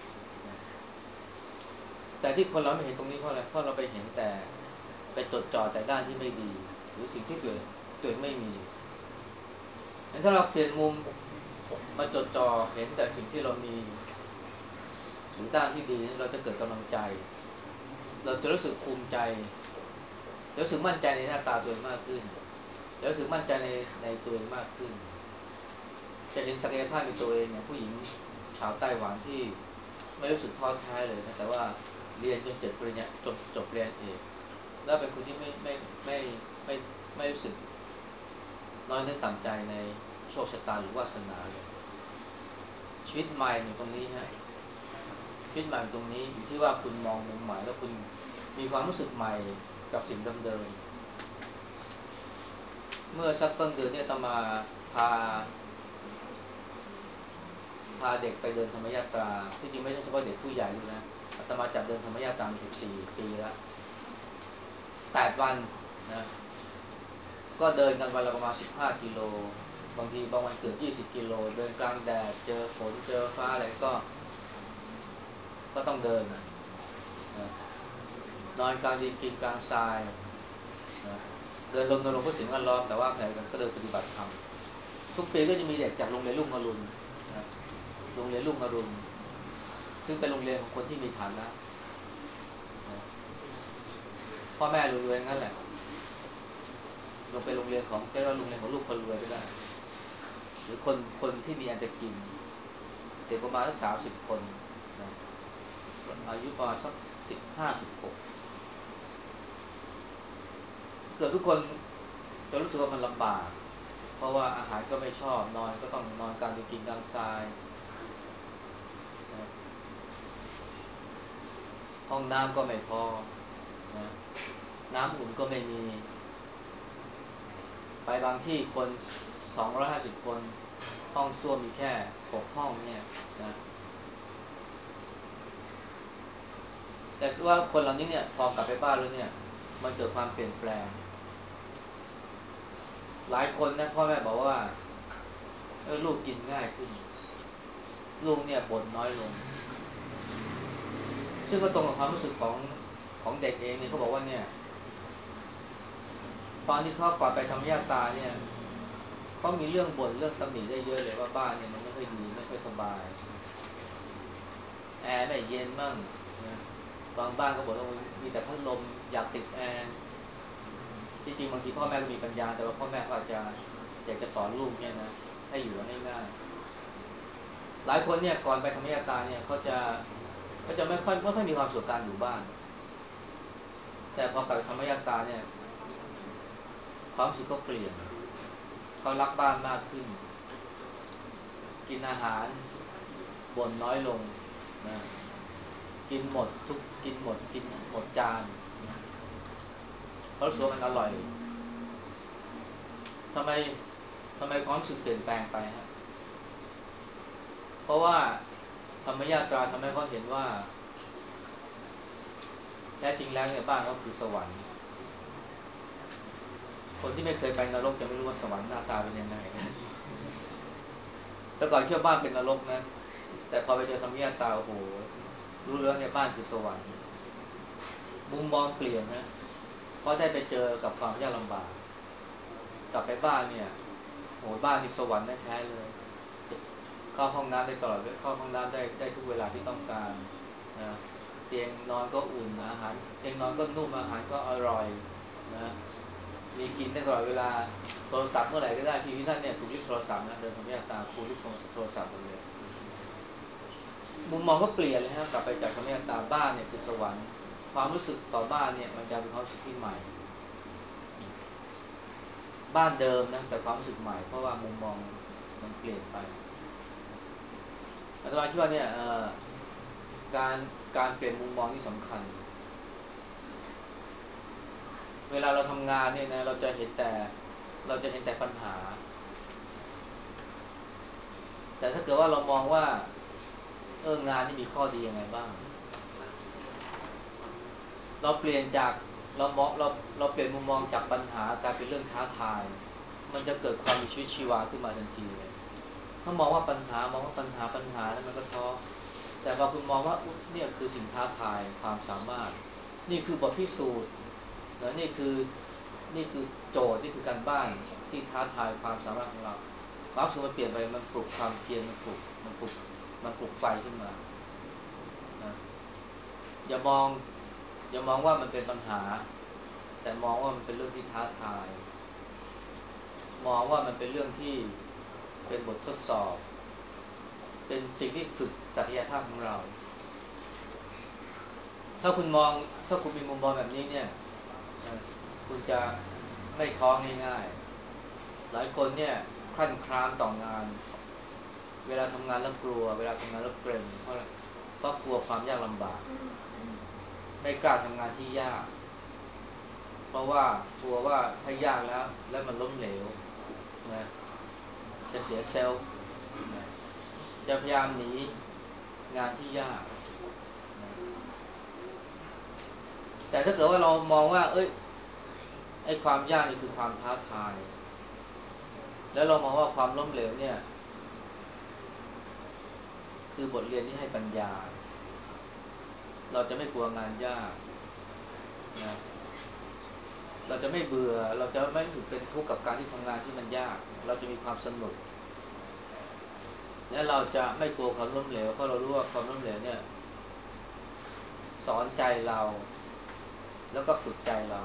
แต่ที่คนเราไม่เห็นตรงนี้เพราะอะไรเพราะเราไปเห็นแต่ไปจดจ่อแต่ด้านที่ไม่ดีหรือสิ่งที่ตัวตัวเองไม่มีงั้นถ้าเราเปลี่ยนมุมมาจดจ่อเห็นแต่สิ่งที่เรามีหรือด้านที่ดีเราจะเกิดกำลังใจเราจะรู้สึกภูมิใจรู้สึกมั่นใจในหน้าตาตัวเองมากขึ้นรู้สึกมั่นใจในในตัวเองมากขึ้นจะเห็นศักยภาพในตัวเองอย่างผู้หญิงชาวไต้หวันที่ไม่รู้สึกท้อแท้เลยนะแต่ว่าเรียนจนจบปริญญาจบจบเรียนเอกแล้วเป็นคนที่ไม่ไม่ไม่ไม่ไม่รู้สึกน้อยเนื้อต่ำใจในโชคชะตาหรือวาสนาเลยชีวิตใหม่อยู่ตรงนี้ฮะชีวิตใหม่ตรงนี้อยู่ที่ว่าคุณมองมุมใหม่แล้วคุณมีความรู้สึกใหม่กับสิ่งเดิมๆเมื่อสักต้นเดือนเนี่ยต้องมาพาพาเด็กไปเดินธรรมยาตราที่จริงไม่ใช่เฉพาะเด็กผู้ใหญ่ด้วยนะอาตมาจับเดินธรรมยาตรามาสิบสี่ปีแล้วแปดวันนะก็เดินกันวันละประมาณสิบห้ากิโลบางทีบางวันเกือบยี่สิบกิโลเดินกลางแดดเจอฝนเจอฟ้าอะไรก็ก็ต้องเดินนะนอนกลางดินกินกลางทรายนะเดินรณรงค์เพื่อสิ่งแวดล้อมแต่ว่าแผนก็เดินปฏิบัติธรรมทุกปีก็จะมีเด็กจากโรงเรียนรุ่งอรุณนะโรงเรียนรุ่งอรุณซึ่งเป็นโรงเรียนของคนที่มีฐานะนะพ่อแม่รวยๆงั้นแหละลงไปโรงเรียนของก็เรียกว่าโรงเรียนของลูกคนรวยก็ได้หรือคนคนที่มีอันจะกินเด็กประมาณสักสามสิบคนนะอายุประมาณสักสิบห้าสิบหกเกือบทุกคนจะรู้สึกว่ามันลำบากเพราะว่าอาหารก็ไม่ชอบนอนก็ต้องนอนกลางกินกลางทรายนะห้องน้ำก็ไม่พอนะน้ำอุ่นก็ไม่มีไปบางที่คนสองร้อยห้าสิบคนห้องส้วมมีแค่หกห้องเนี่ยนะแต่ว่าคนเหล่านี้เนี่ยพอกลับไปบ้านแล้วเนี่ยมันเกิดความเปลี่ยนแปลงหลายคนนะพ่อแม่บอกว่าเออลูกกินง่ายขึ้นลูกเนี่ยบ่นน้อยลงซึ่งก็ตรงกับความรู้สึกของของเด็กเองเนี่ยเขาบอกว่าเนี่ยตอนที่เขาก่อนไปทำยาตาเนี่ยเขามีเรื่องบ่นเรื่องตำหนิได้เยอะเลยว่าบ้านเนี่ยมันไม่ค่อยดีไม่ค่อยสบายแอร์ไม่เย็นมั่งนะบางบ้านก็บอกว่ามีแต่พัดลมอยากติดแอร์จริงๆบางทีพ่อแม่ก็มีปัญญาแต่ว่าพ่อแม่ก็อาจจะอยากจะสอนลูกเนี่ยนะให้อยู่ง่ายๆหลายคนเนี่ยก่อนไปทำยาตาเนี่ยเขาจะก็จะไม่ค่อยไม่ค่อยมีความสุขการอยู่บ้านแต่พอกลับไปทำยาตาเนี่ยความรู้สึกก็เปลี่ยนเขารักบ้านมากขึ้นกินอาหารบ่นน้อยลงนะกินหมดทุกกินหมดกินหมดจานนะเพราะรู้สึกว่ามันอร่อยทำไมทำไมความรู้สึกเปลี่ยนแปลงไปฮะเพราะว่าธรรมยาตราทำให้เขาเห็นว่าแท้จริงแล้วเนี่ยบ้านก็คือสวรรค์คนที่ไม่เคยไปนรกจะไม่รู้ว่าสวรรค์หน้าตาเป็นยังไงแต่ก่อนเชื่อบ้านเป็นนรกนะแต่พอไปเจอธรรมยาตราโอ้โหรู้แล้วเนี่ยบ้านคือสวรรค์มุมมองเปลี่ยนนะเพราะได้ไปเจอกับความยากลำบากกลับไปบ้านเนี่ยโอ้บ้านมีสวรรค์แท้ๆเลยเข้าห้องน้ำได้ตลอดเข้าห้องน้ำได้ได้ทุกเวลาที่ต้องการนะเตียงนอนก็อุ่นอาหารเตียงนอนก็นุ่มอาหารก็อร่อยนะมีกินได้ตลอดเวลาโทรศัพท์เมื่อไหร่ก็ได้ที่ที่ท่านเนี่ยถูกยึดโทรศัพท์นะเดินทำยาตาครูยึดโทรศัพท์หมดเลยมุมมองก็เปลี่ยนเลยฮะกลับไปจากธรรมยาตาบ้านเนี่ยคือสวรรค์ความรู้สึกต่อบ้านเนี่ยมันจะเป็นความรู้สึกที่ใหม่บ้านเดิมนะแต่ความรู้สึกใหม่เพราะว่ามุมมองมันเปลี่ยนไปอาตมาคิดว่าเนี่ยการการเปลี่ยนมุมมองที่สำคัญเวลาเราทำงานเนี่ยนะเราจะเห็นแต่เราจะเห็นแต่ปัญหาแต่ถ้าเกิดว่าเรามองว่าเอองานนี่มีข้อดียังไงบ้างเราเปลี่ยนจากเรามองเราเราเปลี่ยนมุมมองจากปัญหากลายเป็นเรื่องท้าทายมันจะเกิดความมีชีวิตชีวาขึ้นมาทันทีเลยถ้ามองว่าปัญหามองว่าปัญหาปัญหานั้นมันก็ท้อแต่พอคุณมองว่าเนี่ยคือสิ่งท้าทายความสามารถนี่คือบทพิสูจน์แล้วนี่คือนี่คือโจทย์นี่คือการบ้านที่ท้าทายความสามารถของเราความสุขมันเปลี่ยนไปมันปลุกความเพียรมันปลุกมันปลุกมันปลุกไฟขึ้นมานะอย่ามองอย่ามองว่ามันเป็นปัญหาแต่มองว่ามันเป็นเรื่องที่ท้าทายมองว่ามันเป็นเรื่องที่เป็นบททดสอบเป็นสิ่งที่ฝึกศักยภาพของเราถ้าคุณมองถ้าคุณมีมุมมองแบบนี้เนี่ยคุณจะไม่ท้อง่ายๆหลายคนเนี่ยคลั่นคล้ามต่องานเวลาทำงานแล้วกลัวเวลาทำงานแล้วเกรงเพราะอะไรเพราะกลัวความยากลำบากไม่กล้าทำงานที่ยากเพราะว่ากลัวว่าถ้ายากแล้วแล้วมันล้มเหลวนะจะเสียเซลล์นะจะพยายามหนีงานที่ยากนะแต่ถ้าเกิดว่าเรามองว่าเอ้ยไอ้ความยากนี่คือความท้าทายแล้วเรามองว่าความล้มเหลวเนี่ยคือบทเรียนที่ให้ปัญญาเราจะไม่กลัวงานยากนะเราจะไม่เบื่อเราจะไม่รู้สึกเป็นทุกข์กับการที่ทำงานที่มันยากเราจะมีความสนุกและเราจะไม่กลัวความล้มเหลวเพราะเรารู้ว่าความล้มเหลวเนี่ยสอนใจเราแล้วก็ฝึกใจเรา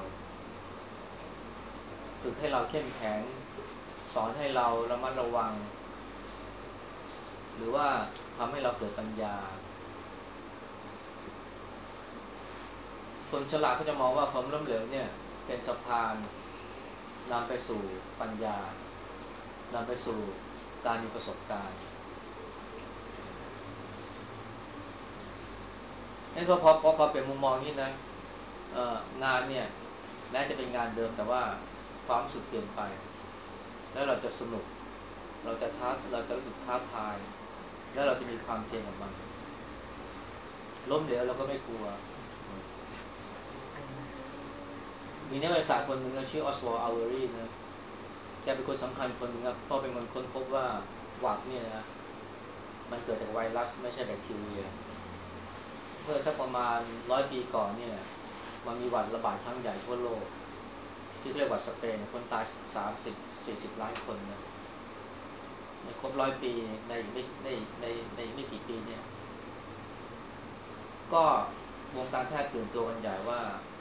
ฝึกให้เราเข้มแข็งสอนให้เราระมัดระวังหรือว่าทำให้เราเกิดปัญญาคนฉลาดก็จะมองว่าความล้มเหลวเนี่ยเป็นสะพานนำไปสู่ปัญญานำไปสู่การมีประสบการณ์นั่นก็พอพอพอเปลี่ยนมุมมองนี้นะเอ่องานเนี่ยแม้จะเป็นงานเดิมแต่ว่าความรู้สึกเปลี่ยนไปแล้วเราจะสนุกเราจะท้าเราจะรู้สึกท้าทายแล้วเราจะมีความเพียรกับมันล้มเหลวเราก็ไม่กลัวมีนักวิทยาศาสตร์คนหนึ่งชื่อออสวอลด์อัลเวอรีนะแกเป็นคนสำคัญคนหนึ่งนะเพราะเป็นคนค้นพบว่าหวัดเนี่ยนะมันเกิดจากไวรัสไม่ใช่แบคทีเรียเมื่อสักประมาณร้อยปีก่อนเนี่ยมันมีหวัดระบาดครั้งใหญ่ทั่วโลกที่เรียกว่าสเปนคนตายสามสิบสี่สิบล้านคนนะในครบร้อยปีในไม่ในในในไม่กี่ปีเนี่ยก็วงการแพทย์ตื่นตัวกันใหญ่ว่า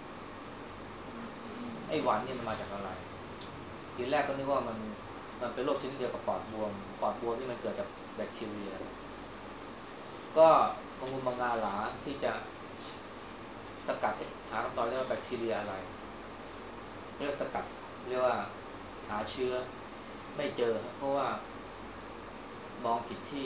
ไอ้หวัดเนี่ยมันมาจากอะไรทีแรกก็นึกว่ามันมันเป็นโรคชนิดเดียวกับปอดบวมปอดบวมนี่มันเกิดจากแบคทีเรียก็มงุมมังงาหลาที่จะสกัดหาคำตอบได้ว่าแบคทีเรียอะไรเรียกสกัดเรียกว่าหาเชื้อไม่เจอเพราะว่ามองผิดที่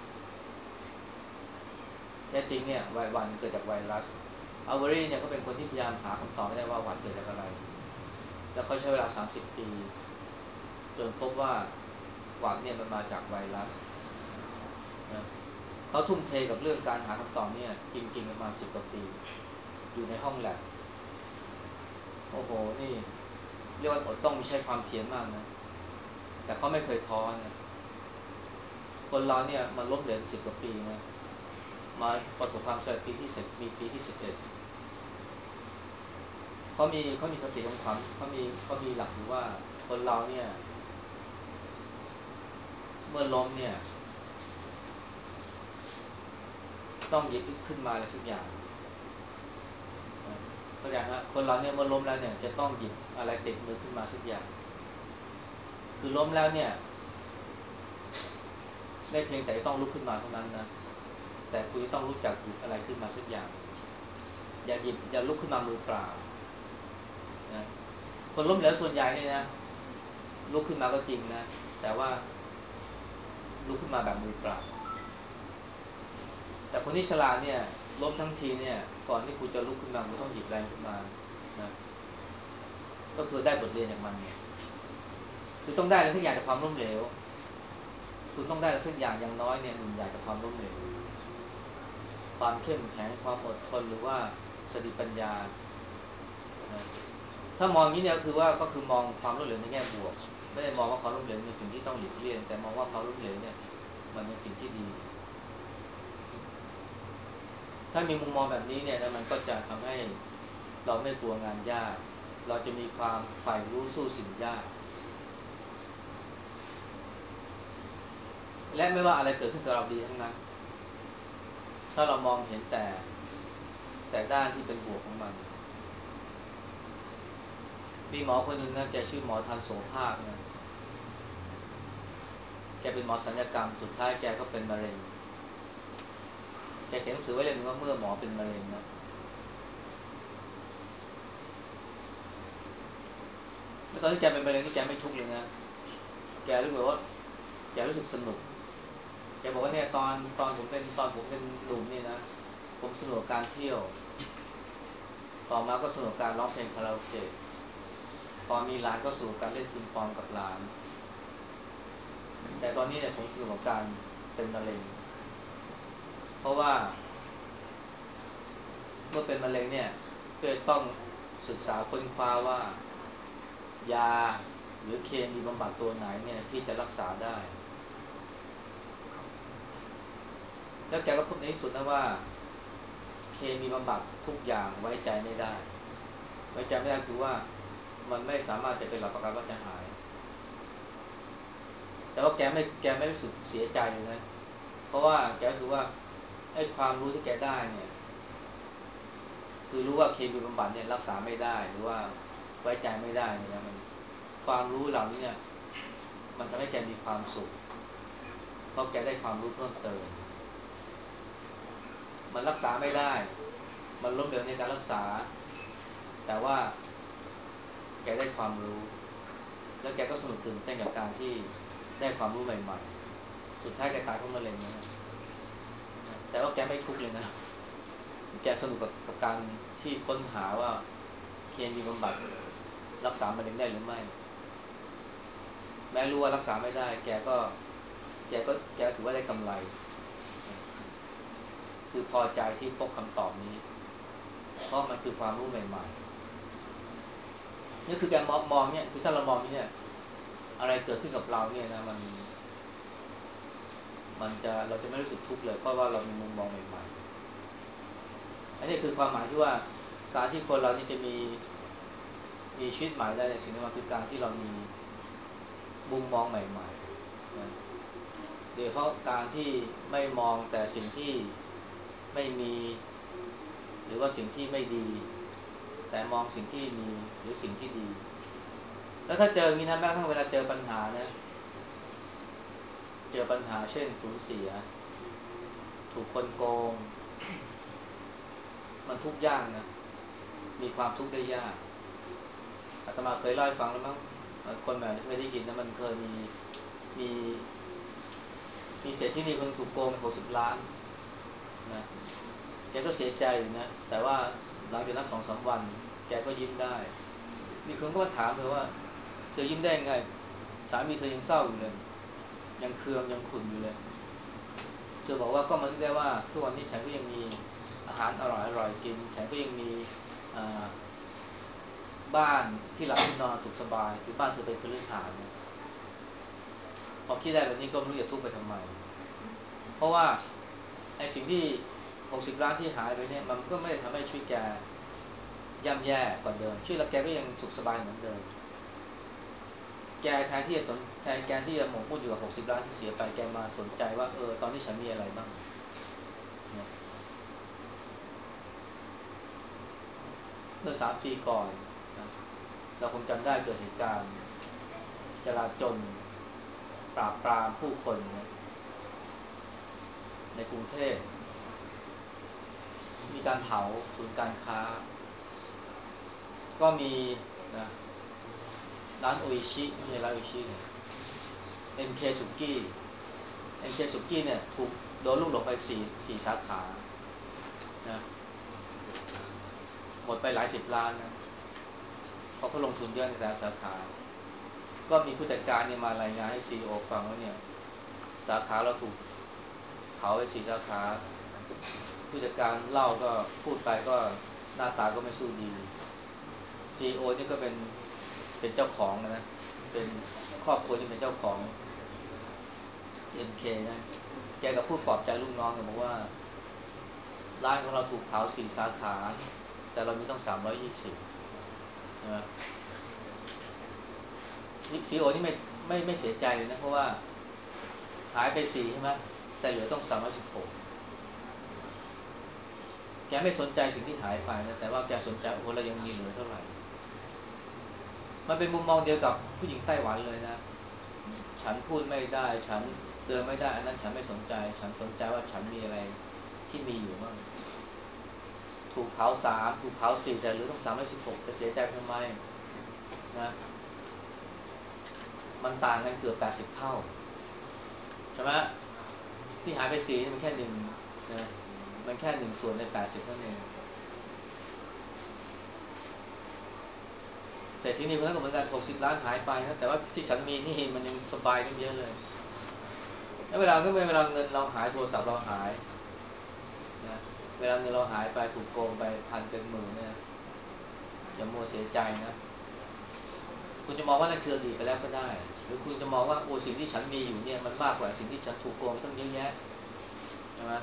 แท้จริงเนี่ยไวรัสเกิดจากไวรัสอัลเวอรี่เนี่ยก็เป็นคนที่พยายามหาคำตอบไม่ได้ว่าหวัดเกิดจากอะไรแล้วเขาใช้เวลาสามสิบปีจนพบว่าหวัดเนี่ยมันมาจากไวรัสนะเขาทุ่มเทกับเรื่องการหาคำตอบเนี่ยจริงๆประมาณสิบกว่าปีอยู่ในห้องแลบโอ้โหนี่เรียกว่าอดต้องใช้ความเพียรมากนะแต่เขาไม่เคยท้อนะคนเราเนี่ยมาล้มเหลวสิบกว่าปีนะมาประสบความสำเร็จปีที่สิบมีปีที่สิบเอ็ดเขามีเขามีคติคำถามเขามีเขามีหลักอยู่ว่าคนเราเนี่ยเมื่อล้มเนี่ยต้องหยิบขึ้นมาอะไรสักอย่างเข้าใจฮะคนเราเนี่ยเมื่อล้มแล้วเนี่ยจะต้องหยิบอะไรติดมือขึ้นมาสักอย่างคือล้มแล้วเนี่ยไม่เพียงแต่ต้องลุกขึ้นมาเท่านั้นนะแต่คุณจะต้องรู้จักหยิบอะไรขึ้นมาสักอย่างอย่าหยิบอย่าลุกขึ้นมามือเปล่านะคนล้มเหลวส่วนใหญ่เนี่ยนะลุกขึ้นมาก็จริงนะแต่ว่าลุกขึ้นมาแบบมือเปล่าแต่คนที่ฉลาดเนี่ยล้มทั้งทีเนี่ยก่อนที่คุณจะลุกขึ้นมาคุณต้องหยิบแรงขึ้นมานะก็คือได้บทเรียนจากมันเนี่ยคือต้องได้อะไรสักอย่างจากความล้มเหลวคุณต้องได้อะไรสักอย่างอย่างน้อยเนี่ยหนึ่งอย่างจากความล้มเหลวความเข้มแข็งความอดทนหรือว่าสติปัญญานะถ้ามองอย่างนี้เนี่ยคือว่าก็คือมองความล้มเหลวในแง่บวกไม่ได้มองว่าความล้มเหลวเป็นสิ่งที่ต้องหลีกเลี่ยงแต่มองว่าความล้มเหลวเนี่ยมันเป็นสิ่งที่ดีถ้ามีมุมมองแบบนี้เนี่ยนะมันก็จะทำให้เราไม่กลัวงานยากเราจะมีความใฝ่รู้สู้สิ่งยากและไม่ว่าอะไรเกิดขึ้นกับเราดีทั้งนั้นถ้าเรามองเห็นแต่แต่ด้านที่เป็นบวกของมันมีหมอคนหนึ่งนะแกชื่อหมอทันโสภาคนะแกเป็นหมอศัลยกรรมสุดท้ายแกก็เป็นมะเร็งแกเขียนหนังสือไว้เล่มนึงว่าเมื่อหมอเป็นมะเร็งนะแล้วตอนที่แกเป็นมะเร็งนี่แกไม่ทุกข์เลยนะแกรู้สึกว่าแกรู้สึกสนุกแกบอกว่าเนี่ยตอนตอนผมเป็นตอนผมเป็นหนุ่มนี่นะผมสนุกกับการเที่ยวต่อมาก็สนุกกับการร้องเพลงคาราโอเกะตอนมีหลานก็สู่การเล่นปิงปองกับหลานแต่ตอนนี้เนี่ยผมสู่กับการเป็นมะเร็งเพราะว่าเมื่อเป็นมะเร็งเนี่ยก็ต้องศึกษาค้นคว้าว่ายาหรือเคมีบำบัดตัวไหนเนี่ยที่จะรักษาได้แล้วแกก็พบในที่สุดนะว่าเคมีบำบัดทุกอย่างไว้ใจไม่ได้ไว้ใจไม่ได้คือว่ามันไม่สามารถจะเป็นหลักประกันว่าจะหายแต่ว่าแกไม่แกไม่รู้สึกเสียใจเลยนะเพราะว่าแกรู้สึกว่าไอ้ความรู้ที่แกได้เนี่ยคือรู้ว่าเคมีบำบัดเนี่ยรักษาไม่ได้หรือว่าไว้ใจไม่ได้เนี่ยมันความรู้เหล่านี้เนี่ยมันทำให้แกมีความสุขเพราะแกได้ความรู้เพิ่มเติมมันรักษาไม่ได้มันล้มเหลวในการรักษาแต่ว่าแกได้ความรู้แล้วแกก็สนุกตื่นเต้นกับการที่ได้ความรู้ใหม่ๆสุดท้ายแกตายเพราะมะเร็งนะแต่ว่าแกไม่ทุกข์เลยนะแกสนุกกับกับการที่ค้นหาว่าเคมีบำบัดรักษามะเร็งได้หรือไม่แม้รู้ว่ารักษาไม่ได้แกก็แกก็แกถือว่าได้กำไรคือพอใจที่พบคำตอบนี้เพราะมันคือความรู้ใหม่ๆนี่คือการมองมองเนี่ยคือถ้าเรามองเนี่ยอะไรเกิดขึ้นกับเราเนี่ยนะมันมันจะเราจะไม่รู้สึกทุกข์เลยเพราะว่าเรามีมุมมองใหม่ๆอันนี้คือความหมายที่ว่าการที่คนเรานี่จะมีมีชีวิตใหม่ได้ในสิ่งที่มันคือการที่เรามีมุมมองใหม่ๆนะโดยเพราะการที่ไม่มองแต่สิ่งที่ไม่มีหรือว่าสิ่งที่ไม่ดีแต่มองสิ่งที่มีหรือสิ่งที่ดีแล้วถ้าเจออย่างนี้นะแม้กระทั่งเวลาเจอปัญหานะเจอปัญหาเช่นสูญเสียถูกคนโกงมันทุกข์ยากนะมีความทุกข์ได้ยากอาตมาเคยเล่าให้ฟังแล้วมั้งคนแบบไม่ได้ยินนะมันเคยมีมีมีเศรษฐีนีคนถูกโกงไปหกสิบล้านนะแกก็เสียใจอยู่นะแต่ว่าหลังจากนั้นสองสามวันแกก็ยิ้มได้มีคนก็มาถามเธอว่าเธอยิ้มได้ยังไงสามีเธอยังเศร้าอยู่เลยยังเคืองยังขุ่นอยู่เลยเธอบอกว่าก็มันได้ว่าทุกวันนี้ฉันก็ยังมีอาหารอร่อยอร่อยกินฉันก็ยังมีบ้านที่หลับที่นอนสุขสบายคือบ้านเธอเป็นคฤหาสน์เนี่ยพอคิดได้แบบนี้ก็ไม่รู้จะทุกข์ไปทำไมเพราะว่าไอ้สิ่งที่หกสิบล้านที่หายไปเนี่ยมันก็ไม่ได้ทำให้ชีวิตแกย่ำแย่กว่าเดิมชีวิตแล้วแกก็ยังสุขสบายเหมือนเดิมแกแทนที่จะสนแทนแกที่จะหมกมุ่นอยู่กับหกสิบล้านที่เสียไปแกมาสนใจว่าเออตอนนี้ฉันมีอะไรบ้างเนี่ยเมื่อสามปีก่อนนะเราคงจำได้เกิดเหตุการณ์จลาจลปราบปรามผู้คนนะในกรุงเทพมีการเผาศูนย์การค้าก็มีนะร้านโออิชิไม่ใช่ร้านโออิชิเนี่ย เอ็ม เค สุกี้ เอ็ม เค สุกี้เนี่ยถูกโดนลูกหลงไปสี่สี่สาขานะหมดไปหลายสิบล้านนะเพราะเขาลงทุนเยอะในแต่ละสาขาก็มีผู้จัดการเนี่ยมารายงานให้ ซี อี โอ ฟังว่าเนี่ยสาขาเราถูกเผาไปสี่สาขาผู้จัดการเล่าก็พูดไปก็หน้าตาก็ไม่สู้ดี ซี อี โอ นี่ก็เป็นเป็นเจ้าของนะเป็นครอบครัวที่เป็นเจ้าของ เอ็ม เค นะแกก็พูดปลอบใจลูกน้องกันบอกว่าร้านของเราถูกเผาสี่สาขาแต่เรามีต้องสามร้อยยี่สิบนะซี อี โอ นี่ไม่ไม่ไม่เสียใจเลยนะเพราะว่าหายไปสี่ใช่ไหมแต่เหลือต้องสามร้อยสิบหกแกไม่สนใจสิ่งที่หายไปนะแต่ว่าแกสนใจโอ้เรายังมีเหลือเท่าไหร่มันเป็นมุมมองเดียวกับผู้หญิงไต้หวันเลยนะฉันพูดไม่ได้ฉันเดินไม่ได้อันนั้นฉันไม่สนใจฉันสนใจว่าฉันมีอะไรที่มีอยู่บ้างถูกเผาสามถูกเผาสี่แต่เหลือต้องสามร้อยสิบหกจะเสียใจทำไมนะมันต่างกันเกือบแปดสิบเท่าใช่ไหมที่หายไปสี่นี่มันแค่หนึ่งนะมันแค่หนึ่งส่วนในแปดสิบเท่านั้นเองเสศรษฐีนีคนนั้นก็เหมือนกันหกสิบล้านหายไปนะแต่ว่าที่ฉันมีนี่มันยังสบายขึ้นเยอะเลยแล้วเวลาก็เวลาเงินเราหายโทรศัพท์เราหายนะเวลาเงินเราหายไปถูกโกงไปพันเป็นหมื่นเนี่ยอย่ามัวเสียใจนะคุณจะมองว่านั่นคืออดีตไปแล้วก็ได้หรือคุณจะมองว่าโอ้สิ่งที่ฉันมีอยู่เนี่ยมันมากกว่าสิ่งที่ฉันถูกโกงตั้งเยอะแยะใช่ไหม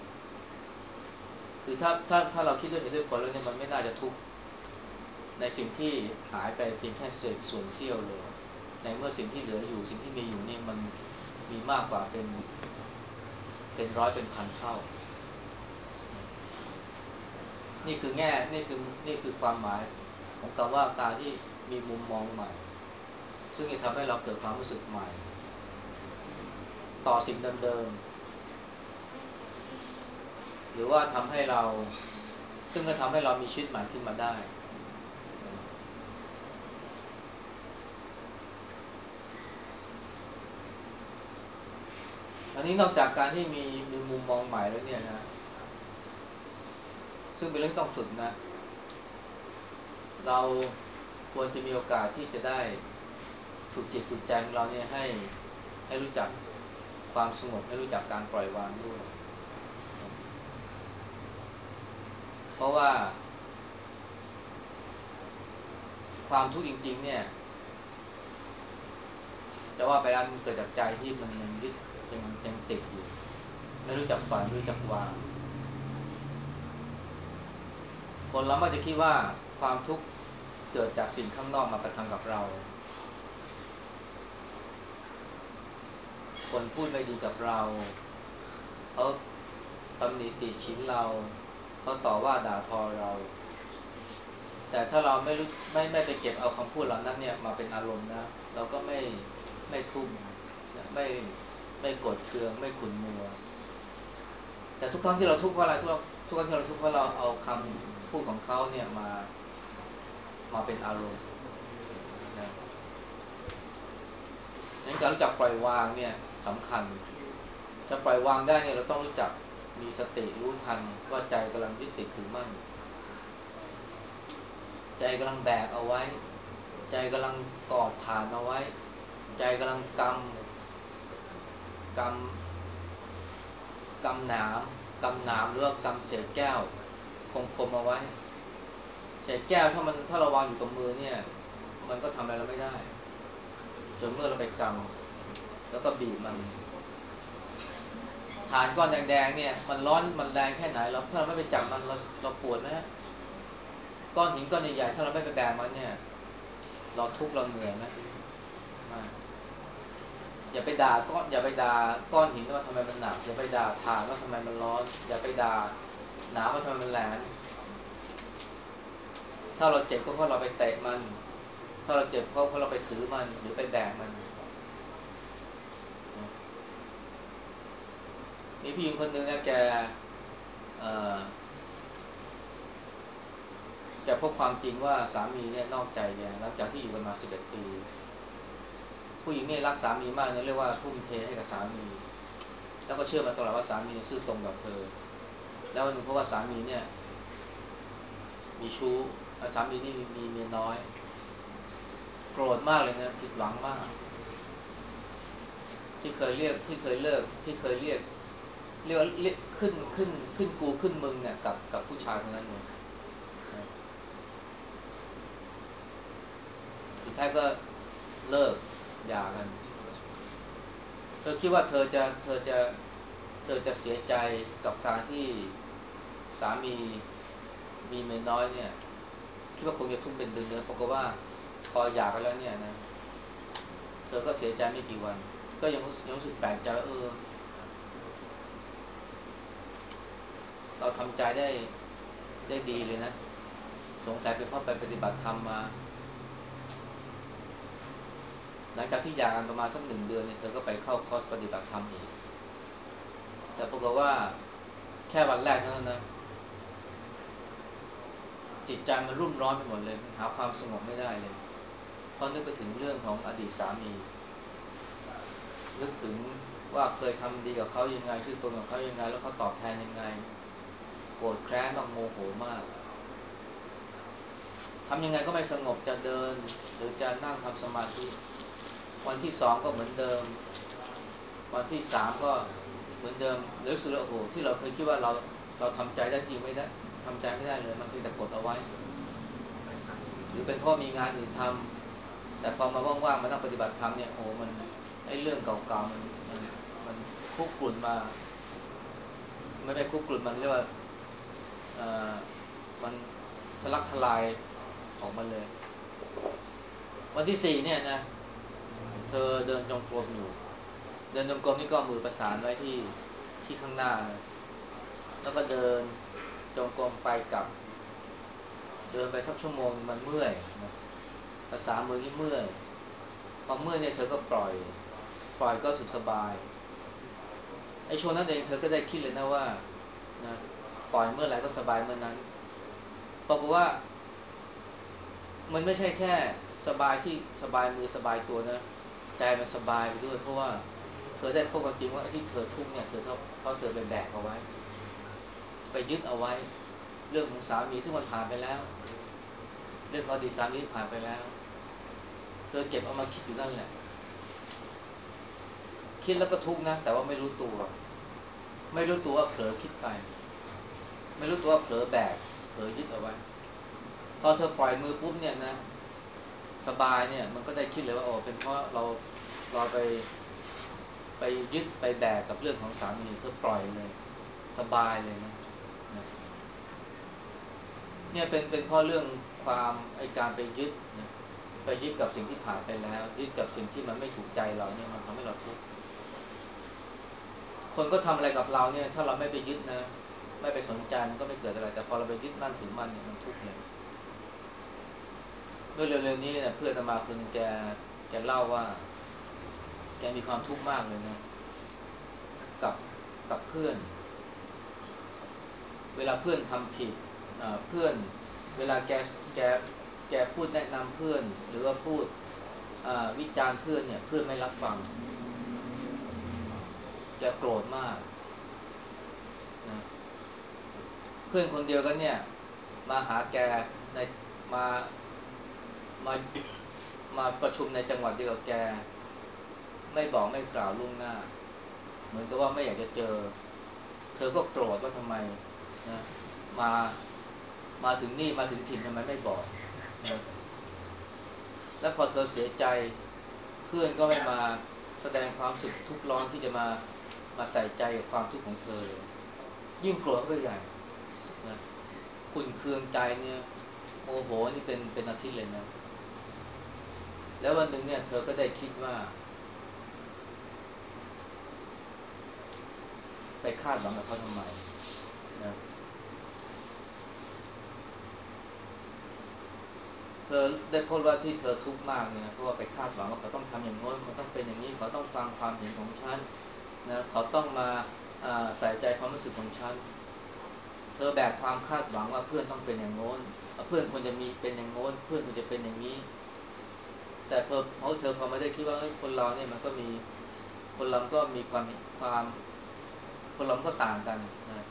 คือถ้าถ้าถ้าเราคิดด้วยเหตุด้วยผลแล้วเนี่ยมันไม่น่าจะทุกข์ในสิ่งที่หายไปเพียงแค่เศษส่วนเสี้ยวเลยในเมื่อสิ่งที่เหลืออยู่สิ่งที่มีอยู่นี่มันมีมากกว่าเป็นเป็นร้อยเป็นพันเท่านี่คือแง่นี่คือนี่คือความหมายของคำว่าการที่มีมุมมองใหม่ซึ่งจะทำให้เราเกิดความรู้สึกใหม่ต่อสิ่งเดิมๆหรือว่าทำให้เราซึ่งก็ทำให้เรามีชีวิตใหม่ขึ้นมาได้อันนี้นอกจากการที่มีมีมุมมองใหม่แล้วเนี่ยนะซึ่งเป็นเรื่องต้องฝึกนะเราควรจะมีโอกาสที่จะได้ฝึกจิตฝึกใจของเราเนี่ยให้ให้รู้จักความสงบให้รู้จักการปล่อยวางด้วยเพราะว่าความทุกข์จริงๆเนี่ยจะว่าไปแล้วมันเกิดจากใจที่มันยังยึดยังยังติดอยู่ไม่รู้จักปล่อยไม่รู้จักวางคนเรามักจะคิดว่าความทุกข์เกิดจากสิ่งข้างนอกมากระทำกับเราคนพูดไม่ดีกับเราเขาตำหนิติฉินเราเขาต่อว่าด่าทอเราแต่ถ้าเราไม่รู้ไม่ไม่ไปเก็บเอาคำพูดเหล่านั้นเนี่ยมาเป็นอารมณ์นะเราก็ไม่ไม่ทุกข์ไม่ไม่โกรธเคืองไม่ขุ่นมัวแต่ทุกครั้งที่เราทุกข์เพราะอะไรทุกทุกครั้งที่เราทุกข์เพราะเราเอาคำพูดของเขาเนี่ยมามาเป็นอารมณ์นะงั้นการรู้จักปล่อยวางเนี่ยสำคัญจะปล่อยวางได้เนี่ยเราต้องรู้จักมีสติรู้ทันว่าใจกำลังยึดติดถือมั่นใจกำลังแบกเอาไว้ใจกำลังกอดฐานเอาไว้ใจกำลังกำกำกำหนามกำหนามหรือว่ากำเศษแก้วคมคมเอาไว้เศษแก้วถ้ามันถ้าเราวางอยู่กับมือเนี่ยมันก็ทำอะไรเราไม่ได้จนเมื่อเราไปกำแล้วก็บีบมันฐานก้อนแดงๆเนี่ยมันร้อนมันแรงแค่ไหนเราถ้าเราไม่ไปจับมันเราเราปวดไหมก้อนหินก้อนใหญ่ๆถ้าเราไม่ไปแบกมันเนี่ยเราทุกข์เราเหนื่อยไหมไม่อย่าไปด่าก้อนอย่าไปด่าก้อนหินว่าทำไมมันหนักอย่าไปด่าถ่านว่าทำไมมันร้อนอย่าไปด่าหนามว่าทำไมมันแหลมถ้าเราเจ็บก็เพราะเราไปเตะมันถ้าเราเจ็บก็เพราะเราไปถือมันหรือไปแบกมันมีพี่หญิงคนหนึ่งนะแกเอ่อแกพบความจริงว่าสามีเนี่ยนอกใจแกหลังจากที่อยู่กันมาสิบเอ็ดปีผู้หญิงเนี่ยรักสามีมากเนี่ยเรียกว่าทุ่มเทให้กับสามีแล้วก็เชื่อมาตลอดว่าสามีซื่อตรงกับเธอแล้ววันหนึ่งเพราะว่าสามีเนี่ยมีชู้สามีนี่มีเมียน้อยโกรธมากเลยนะผิดหวังมากที่เคยเรียกที่เคยเลิกที่เคยเรียกเรียกเรียกขึ้นขึ้นขึ้นกูขึ้นมึงเนี่ยกับกับผู้ชายคนนั้นเลยสุดท้ายก็เลิกหย่ากันเธอคิดว่าเธอจะเธอจะเธอจะเสียใจกับการที่สามีมีเมียน้อยเนี่ยคิดว่าคงจะทุ่มเป็นเดือนๆปรากฏว่าพอหย่ากันแล้วเนี่ยนะเธอก็เสียใจไม่กี่วันก็ยังยังรู้สึกแปลกใจว่าเออเราทำใจได้ได้ดีเลยนะสงสัยเป็นเพราะไปปฏิบัติธรรมมาหลังจากที่หย่ากันประมาณสักหนึ่งเดือนเนี่ยเธอก็ไปเข้าคอร์สปฏิบัติธรรมอีกแต่ปรากฏว่าแค่วันแรกเท่านั้นนะจิตใจมันรุ่มร้อนไปหมดเลยมันหาความสงบไม่ได้เลยเพราะนึกไปถึงเรื่องของอดีตสามีนึกถึงว่าเคยทำดีกับเขายังไงชื่อตนกับเขายังไงแล้วเขาตอบแทนยังไงโกรธแค้นมากโมโหมากทำยังไงก็ไม่สงบจะเดินหรือจะนั่งทำสมาธิวันที่สองก็เหมือนเดิมวันที่สามก็เหมือนเดิมหรือสุดโอ้โหที่เราเคยคิดว่าเราเราทำใจได้ทีไม่ได้ทำใจไม่ได้เลยมันคือแต่กดเอาไว้หรือเป็นเพราะมีงานอื่นทำแต่พอมาว่างๆมานั่งปฏิบัติธรรมเนี่ยโอ้มันไอ้เรื่องเก่าๆมันมันมันคุกรุ่นมาไม่ได้คุกรุ่นมันเรียกว่าเอ่อมันทะลักทลายออกมาเลยวันที่สี่เนี่ยนะเธอเดินจงกรมอยู่เดินจงกรมนี่ก็มือประสานไว้ที่ที่ข้างหน้านะแล้วก็เดินจงกรมไปกับเดินไปสักชั่วโมงมันเมื่อยนะภาษามือนี่เมื่อยพอเมื่อยเนี่ยเธอก็ปล่อยปล่อยก็สุขสบายไอ้ช่วงนั้นเองเธอก็ได้คิดเลยนะว่านะปล่อยเมื่อไหร่ก็สบายเมื่อนั้นปรากฏว่ามันไม่ใช่แค่สบายที่สบายมือสบายตัวนะใจมันสบายไปด้วยเพราะว่าเธอได้พบความจริงว่าไอ้ที่เธอทุกข์เนี่ยเธอเพราะเธอไปแบกเอาไว้ไปยึดเอาไว้เรื่องของสามีซึ่งมันผ่านไปแล้วเรื่องของอดีตสามีผ่านไปแล้วเธอเก็บเอามาคิดอยู่นั่นแหละคิดแล้วก็ทุกข์นะแต่ว่าไม่รู้ตัวไม่รู้ตัวว่าเผลอคิดไปไม่รู้ตัวว่าเผลอแบกเผลอยึดเอาไว้พอเธอปล่อยมือปุ๊บเนี่ยนะสบายเนี่ยมันก็ได้คิดเลยว่าโอ้เป็นเพราะเราเราไปไปยึดไปแบกกับเรื่องของสามีเธอปล่อยเลยสบายเลยนะเนี่ยเป็นเป็นเพราะเรื่องความไอการไปยึดนะไปยึดกับสิ่งที่ผ่านไปแล้วยึดกับสิ่งที่มันไม่ถูกใจเราเนี่ยมันทำให้เราทุกข์คนก็ทำอะไรกับเราเนี่ยถ้าเราไม่ไปยึดนะไม่ไปสนใจมันก็ไม่เกิดอะไรแต่พอเราไปยึดมั่นถือมั่นเนี่ยมันทุกข์เลยเมื่อเร็วๆนี้เนี่ยเพื่อนอาตมาคนนึงแกแกเล่าว่าแกมีความทุกข์มากเลยนะกับกับเพื่อนเวลาเพื่อนทำผิดเพื่อนเวลาแกแกแกพูดแนะนำเพื่อนหรือว่าพูดวิจารณ์เพื่อนเนี่ยเพื่อนไม่รับฟังแกโกรธมากนะเพื่อนคนเดียวกันเนี่ยมาหาแกในมามามาประชุมในจังหวัดเดียวกับแกไม่บอกไม่กล่าวล่วงหน้าเหมือนกับว่าไม่อยากจะเจอเธอก็โกรธว่าทำไมนะมามาถึงนี่มาถึงถิ่นทำไมไม่บอกนะแล้วพอเธอเสียใจเพื่อนก็ไม่มาแสดงความสึกทุกข์ร้อนที่จะมามาใส่ใจกับความทุกข์ของเธอเลยยิ่งโกรธก็ใหญ่นะขุ่นเคืองใจเนี่ยโมโหนี่เป็นเป็นอาทิตย์เลยนะแล้ววันหนึ่งเนี่ยเธอก็ได้คิดว่าไปคาดหวังกับเขาทำไมนะเธอได้พบว่าที่เธอทุกข์มากเนี่ยเพราะว่าไปคาดหวังว่าเขาต้องทำอย่างโน้นเขาต้องเป็นอย่างนี้เขาต้องฟังความเห็นของฉันนะเขาต้องมาใส่ใจความรู้สึกของฉันเธอแบกความคาดหวังว่าเพื่อนต้องเป็นอย่างโน้นเพื่อนควรจะมีเป็นอย่างโน้นเพื่อนควรจะเป็นอย่างนี้แต่พอเขาเธอพอไม่ได้คิดว่าคนเราเนี่ยมันก็มีคนเราก็มีความความคนเราก็ต่างกันนะ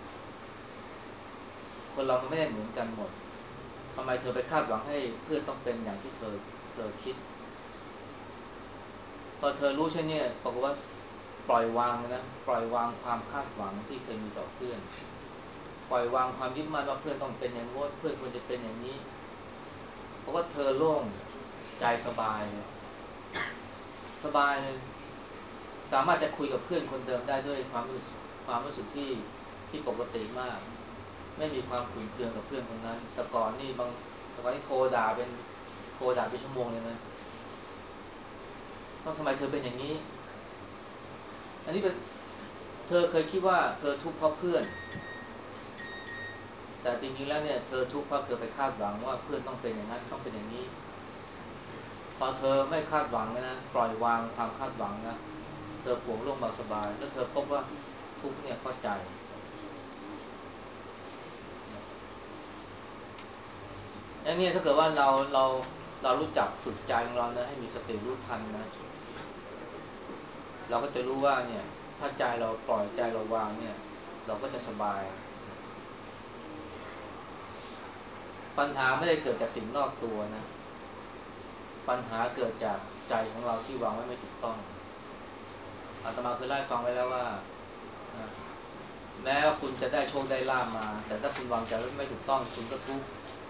คนเรามันไม่ได้เหมือนกันหมดทำไมเธอไปคาดหวังให้เพื่อนต้องเป็นอย่างที่เธอเธอคิดพอเธอรู้เช่นนี้ปรากฏว่าปล่อยวางนะปล่อยวางความคาดหวังที่เคยมีต่อเพื่อนปล่อยวางความยึดมั่นว่าเพื่อนต้องเป็นอย่างโน้นเพื่อนควรจะเป็นอย่างนี้เพราะว่าเธอโล่งใจสบายเลยสบายเลยสามารถจะคุยกับเพื่อนคนเดิมได้ด้วยความรู้สึกความรู้สึกที่ที่ปกติมากไม่มีความขุ่นเคืองกับเพื่อนคนนั้นแต่ก่อนนี่บางแต่ก่อนนี่โทรด่าเป็นโทรด่าเป็นชั่วโมงเลยนะว่าทำไมเธอเป็นอย่างนี้อันนี้เป็นเธอเคยคิดว่าเธอทุกข์เพราะเพื่อนแต่จริงๆแล้วเนี่ยเธอทุกข์เพราะเธอไปคาดหวังว่าเพื่อนต้องเป็นอย่างนั้นต้องเป็นอย่างนี้พอเธอไม่คาดหวังนะปล่อยวางความคาดหวังนะเธอโปร่งโล่งเบาสบายแล้วเธอพบว่าทุกข์เนี่ยเข้าใจอันนี้ถ้าเกิดว่าเราเราเรารู้จักฝึกใจของเรานะให้มีสติรู้ทันนะเราก็จะรู้ว่าเนี่ยถ้าใจเราปล่อยใจเราวางเนี่ยเราก็จะสบายปัญหาไม่ได้เกิดจากสิ่งนอกตัวนะปัญหาเกิดจากใจของเราที่วางไว้ไม่ถูกต้องอาตมาเคยเล่าให้ฟังไว้แล้วว่าแม้ว่าคุณจะได้โชคได้ลาภมาแต่ถ้าคุณวางใจไว้ไม่ถูกต้องคุณก็ทุกข์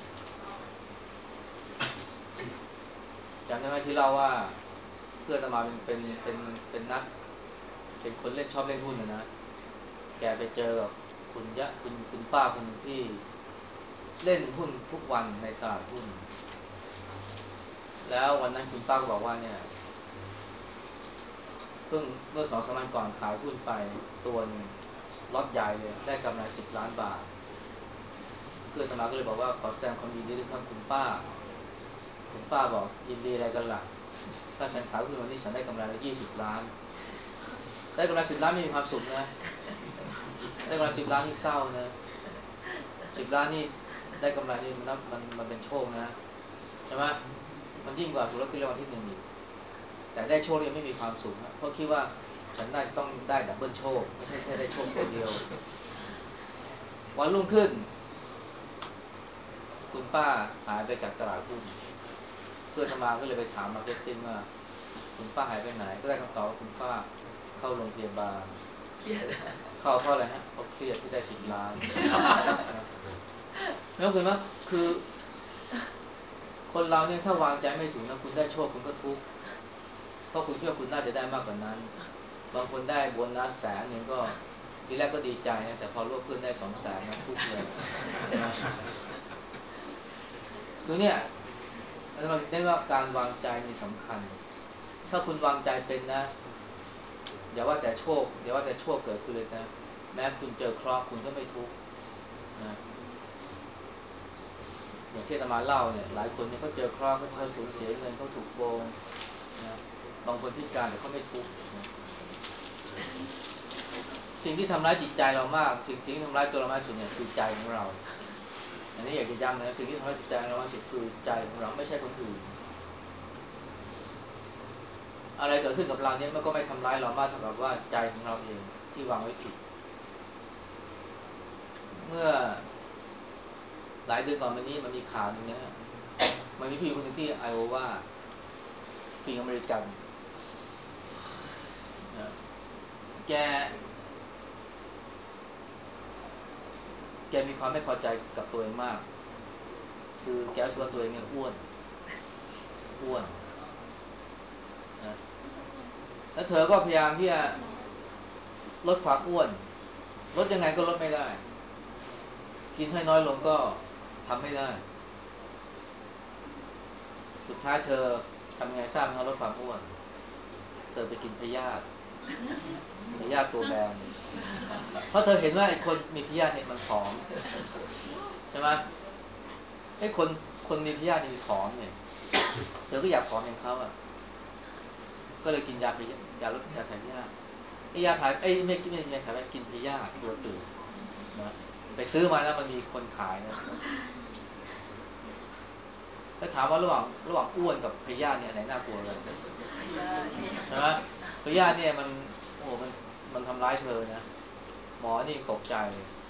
จำได้ไหมที่เล่าว่าเพื่อนอาตมาเป็นเป็นเป็นเป็นนักเป็นคนเล่นชอบเล่นหุ้นนะนะแกไปเจอกับคุณยะคุณคุณป้าคนหนึ่งที่เล่นหุ้นทุกวันในตลาดหุ้นแล้ววันนั้นคุณป้าก็บอกว่าเนี่ยเพิ่งเมื่อสองสามวันก่อนขายหุ้นไปตัวนึงล็อตใหญ่เลยได้กำไรสิบล้านบาทเพื่อนอาตมาก็เลยบอกว่าขอแสดงความยินดีด้วยครับคุณป้าคุณป้าบอกยินดีอะไรกันล่ะถ้าฉันขายหุ้นวันนี้ฉันได้กำไรละยี่สิบล้านได้กำไรสิบล้านไม่มีความสุขนะได้กำไรสิบล้านนี่เศร้านะสิบล้านนี่ได้กำไรนี่มันมันมันเป็นโชคนะใช่ไหมมันยิ่งกว่าถูกลอตเตอรี่รางวัลที่หนึ่งอีกแต่ได้โชคยังไม่มีความสุขนะเพราะคิดว่าฉันได้ต้องได้ดับเบิลโชคไม่ใช่แค่ได้โชคตัวเดียววันรุ่งขึ้นคุณป้าหายไปจากตลาดหุ้นเพื่อนมาก็เลยไปถามมาร์เก็ตติ้งว่าคุณป้าหายไปไหนก็ได้คำตอบว่าคุณป้าเข้าโรงพยาบาลเครียดเข้าเพราะอะไรฮะเพราะเครียดที่ได้สิบล้านแล้วคือว่าคือคนเราเนี่ยถ้าวางใจไม่ถูกนะคุณได้โชคคุณก็ทุกข์เพราะคุณคิดว่าคุณน่าจะได้มากกว่านั้นบางคนได้โบนัสแสนหนึ่งก็ทีแรกก็ดีใจนะแต่พอรู้ว่าเพื่อนได้สองแสนนะทุกข์เลยนะคือเนี่ยมันได้ว่าการวางใจมีสำคัญถ้าคุณวางใจเป็นนะอย่าว่าแต่โชคอย่าว่าแต่โชคเกิดขึ้นเลยนะแม้คุณเจอเคราะห์คุณก็ไม่ทุกข์นะอย่างที่อาตมาเล่าเนี่ยหลายคนเนี่ยเขาเจอเคราะห์เขาสูญเสียเงินเขาถูกโกงนะบางคนพิการแต่เขาไม่ทุกข์นะสิ่งที่ทำร้ายจิตใจเรามากสิ่งที่ทำร้ายตัวเรามากสุดเนี่ยคือใจของเราอันนี้อยากจะย้ำนะสิ่งที่ทำร้ายจิตใจเรามากสุดคือใจของเราไม่ใช่คนอื่นอะไรเกิดขึ้นกับเราเนี่ยมันก็ไม่ทำร้ายเรามากเท่ากับว่าใจของเราเองที่วางไว้ผิดเมื่อหลายเดือนก่อนมานี้มันมีข่าวนึงนะมันมีผู้หญิงคนหนึ่งที่ไอโอวาผู้หญิงอเมริกันนะแกแกมีความไม่พอใจกับตัวเองมากคือแกรู้สึกว่าตัวเองเนี่ยอ้วนอ้วนนะแล้วเธอก็พยายามที่จะลดความอ้วนลดยังไงก็ลดไม่ได้กินให้น้อยลงก็ทำไม่ได้สุดท้ายเธอทำยังไงทราบไหมครับลดความอ้วนเธอไปกินพยาธิพยาธิตัวแบนเพราะเธอเห็นว่าไอ้คนมีพยาธิเนี่ยมันผอมใช่ไหมไอ้คนคนมีพยาธินี่ผอมเนี่ยเธอก็อยากผอมอย่างเขาอ่ะก็เลยกินยาพยายาลดยาถ่ายพยาธิไอ้ยาถ่ายไอ้ไม่กินไม่กินยาถ่ายไปกินพยาธิตัวตื่นนะไปซื้อมาแล้วมันมีคนขายนะแล้วถามว่าระหว่างระหว่างอ้วนกับพยาธิเนี่ยไหนน่ากลัวกันใช่ไหมพยาธิเนี่ยมันโอ้มันมันทำร้ายเธอนะหมอนี่ตกใจ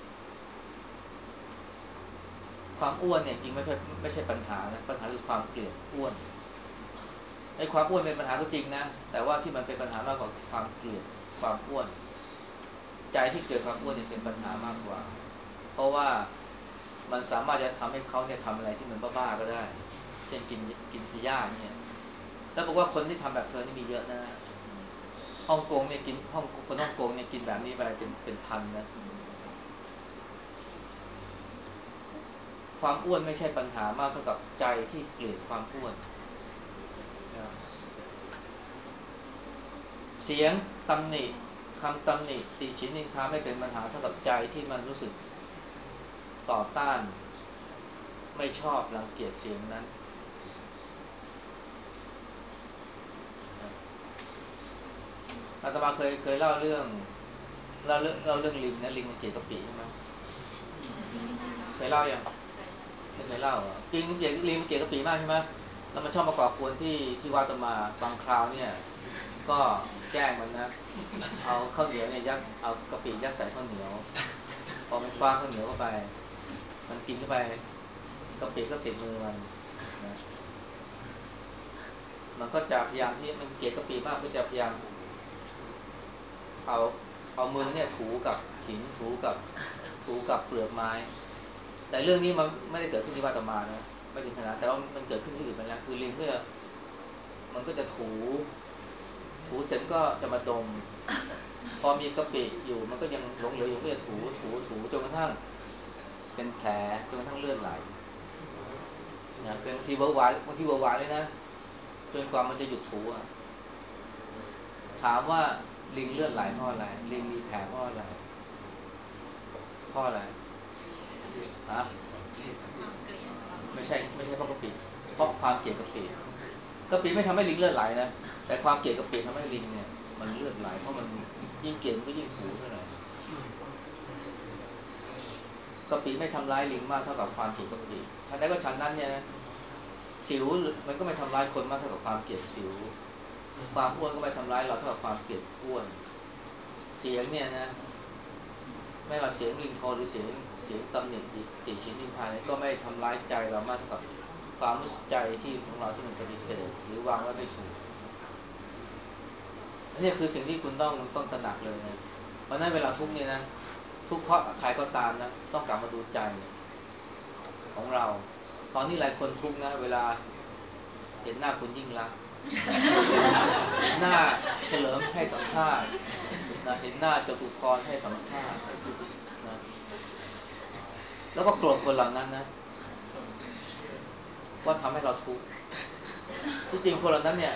ความอ้วนเนี่ยจริงไม่ใช่ไม่ใช่ปัญหานะปัญหาคือความเกลียดอ้วนไอ้ความอ้วนเป็นปัญหาก็จริงนะแต่ว่าที่มันเป็นปัญหามากกว่าความเกลียดความอ้วนใจที่เกิดความอ้วนเนี่ยเป็นปัญหามากกว่าเพราะว่ามันสามารถจะทำให้เขาเนี่ยทำอะไรที่มันบ้าๆก็ได้เช่นกินกินพิซซ่าเนี่ยแล้วบอกว่าคนที่ทำแบบเธอนี่มีเยอะนะฮ่องกงเนี่ยกินฮ่องคนฮ่องกงเนี่ยกินแบบนี้ไปเป็นเป็นพันนะความอ้วนไม่ใช่ปัญหามากเท่ากับใจที่เกลียดความอ้วนนะเสียงตำหนิคำตำหนิติฉินนินทาไม่เป็นปัญหาเท่ากับใจที่มันรู้สึกต่อต้านไม่ชอบรังเกียจเสียงนั้นอาตมาเคยเคยเล่าเรื่องเล่าเรื่องเล่าเรื่องลิงนะลิงมันเกลียดกะปิใช่ไหมเคยเล่ายังไม่เคยเล่าอ่ะลิงมันเกลียดลิงมันเกลียดกะปิมากใช่ไหมแล้วมันชอบมาก่อกวนที่ที่วัดอาตมาบางคราวเนี่ยก็แกล้งมันนะเอาข้าวเหนียวเนี่ยยัดเอากะปิยัดใส่ข้าวเหนียวพอมันคว้าข้าวเหนียวเข้าไปมันกินเข้าไปกะปิก็ติดมือมันนะมันก็จะพยายามที่มันเกลียดกะปิมากก็จะพยายามเอาเอามือเนี่ยถูกับหินถูกับถูกับเปลือกไม้แต่เรื่องนี้มันไม่ได้เกิดขึ้นที่วัดอาตมานะไม่ถึงขนาดแต่ว่ามันเกิดขึ้นที่อื่นไปแล้วคือลิงก็จะมันก็จะถูถูเสร็จก็จะมาดมพอมีกะปิอยู่มันก็ยังหลงเหลืออยู่ก็จะถูถูถูจนกระทั่งเป็นแผลจนกระทั่งเลือดไหลนะเป็นบางทีเบาหวานบางทีเบาหวานเลยนะจนกว่ามันจะหยุดถูอ่ะถามว่าลิงเลือดไหลเพราะอะไรลิงมีแผลเพราะอะไรเพราะอะไรฮะไม่ใช่ไม่ใช่เพราะกะปิเพราะความเกลียดกะปิกะปิไม่ทำให้ลิงเลือดไหลนะแต่ความเกลียดกะปิทำให้ลิงเนี่ยมันเลือดไหลเพราะมันยิ่งเกลียดมันก็ยิ่งถูเท่าไหร่กะปิไม่ทำร้ายลิงมากเท่ากับความเกลียดกะปิฉันได้ก็ฉันนั้นเนี่ยนะสิวมันก็ไม่ทำร้ายคนมากเท่ากับความเกลียดสิวความอ้วนก็ไม่ทำร้ายเราเท่ากับความเกลียดอ้วนเสียงเนี่ยนะไม่ว่าเสียงริงโทนหรือเสียงเสียงตำหนิติชินนินทาเนี่ยก็ไม่ทำร้ายใจเรามากเท่ากับความรู้สึกใจที่ของเราที่มันปฏิเสธหรือวางไว้ไม่ถูกอันนี้คือสิ่งที่คุณต้องต้องตระหนักเลยนะเพราะนั้นเวลาทุกเนี่ยนะทุกเพราะใครก็ตามนะต้องกลับมาดูใจของเราตอนนี้หลายคนทุกนะเวลาเห็นหน้าคุณยิ่งรักเห็นหน้าเฉลิมให้สัมภาษณ์นะเห็นหน้าจตุพรให้สัมภาษณ์นะแล้วก็โกรธคนเหล่านั้นนะว่าทำให้เราทุกข์ที่จริงคนเหล่านั้นเนี่ย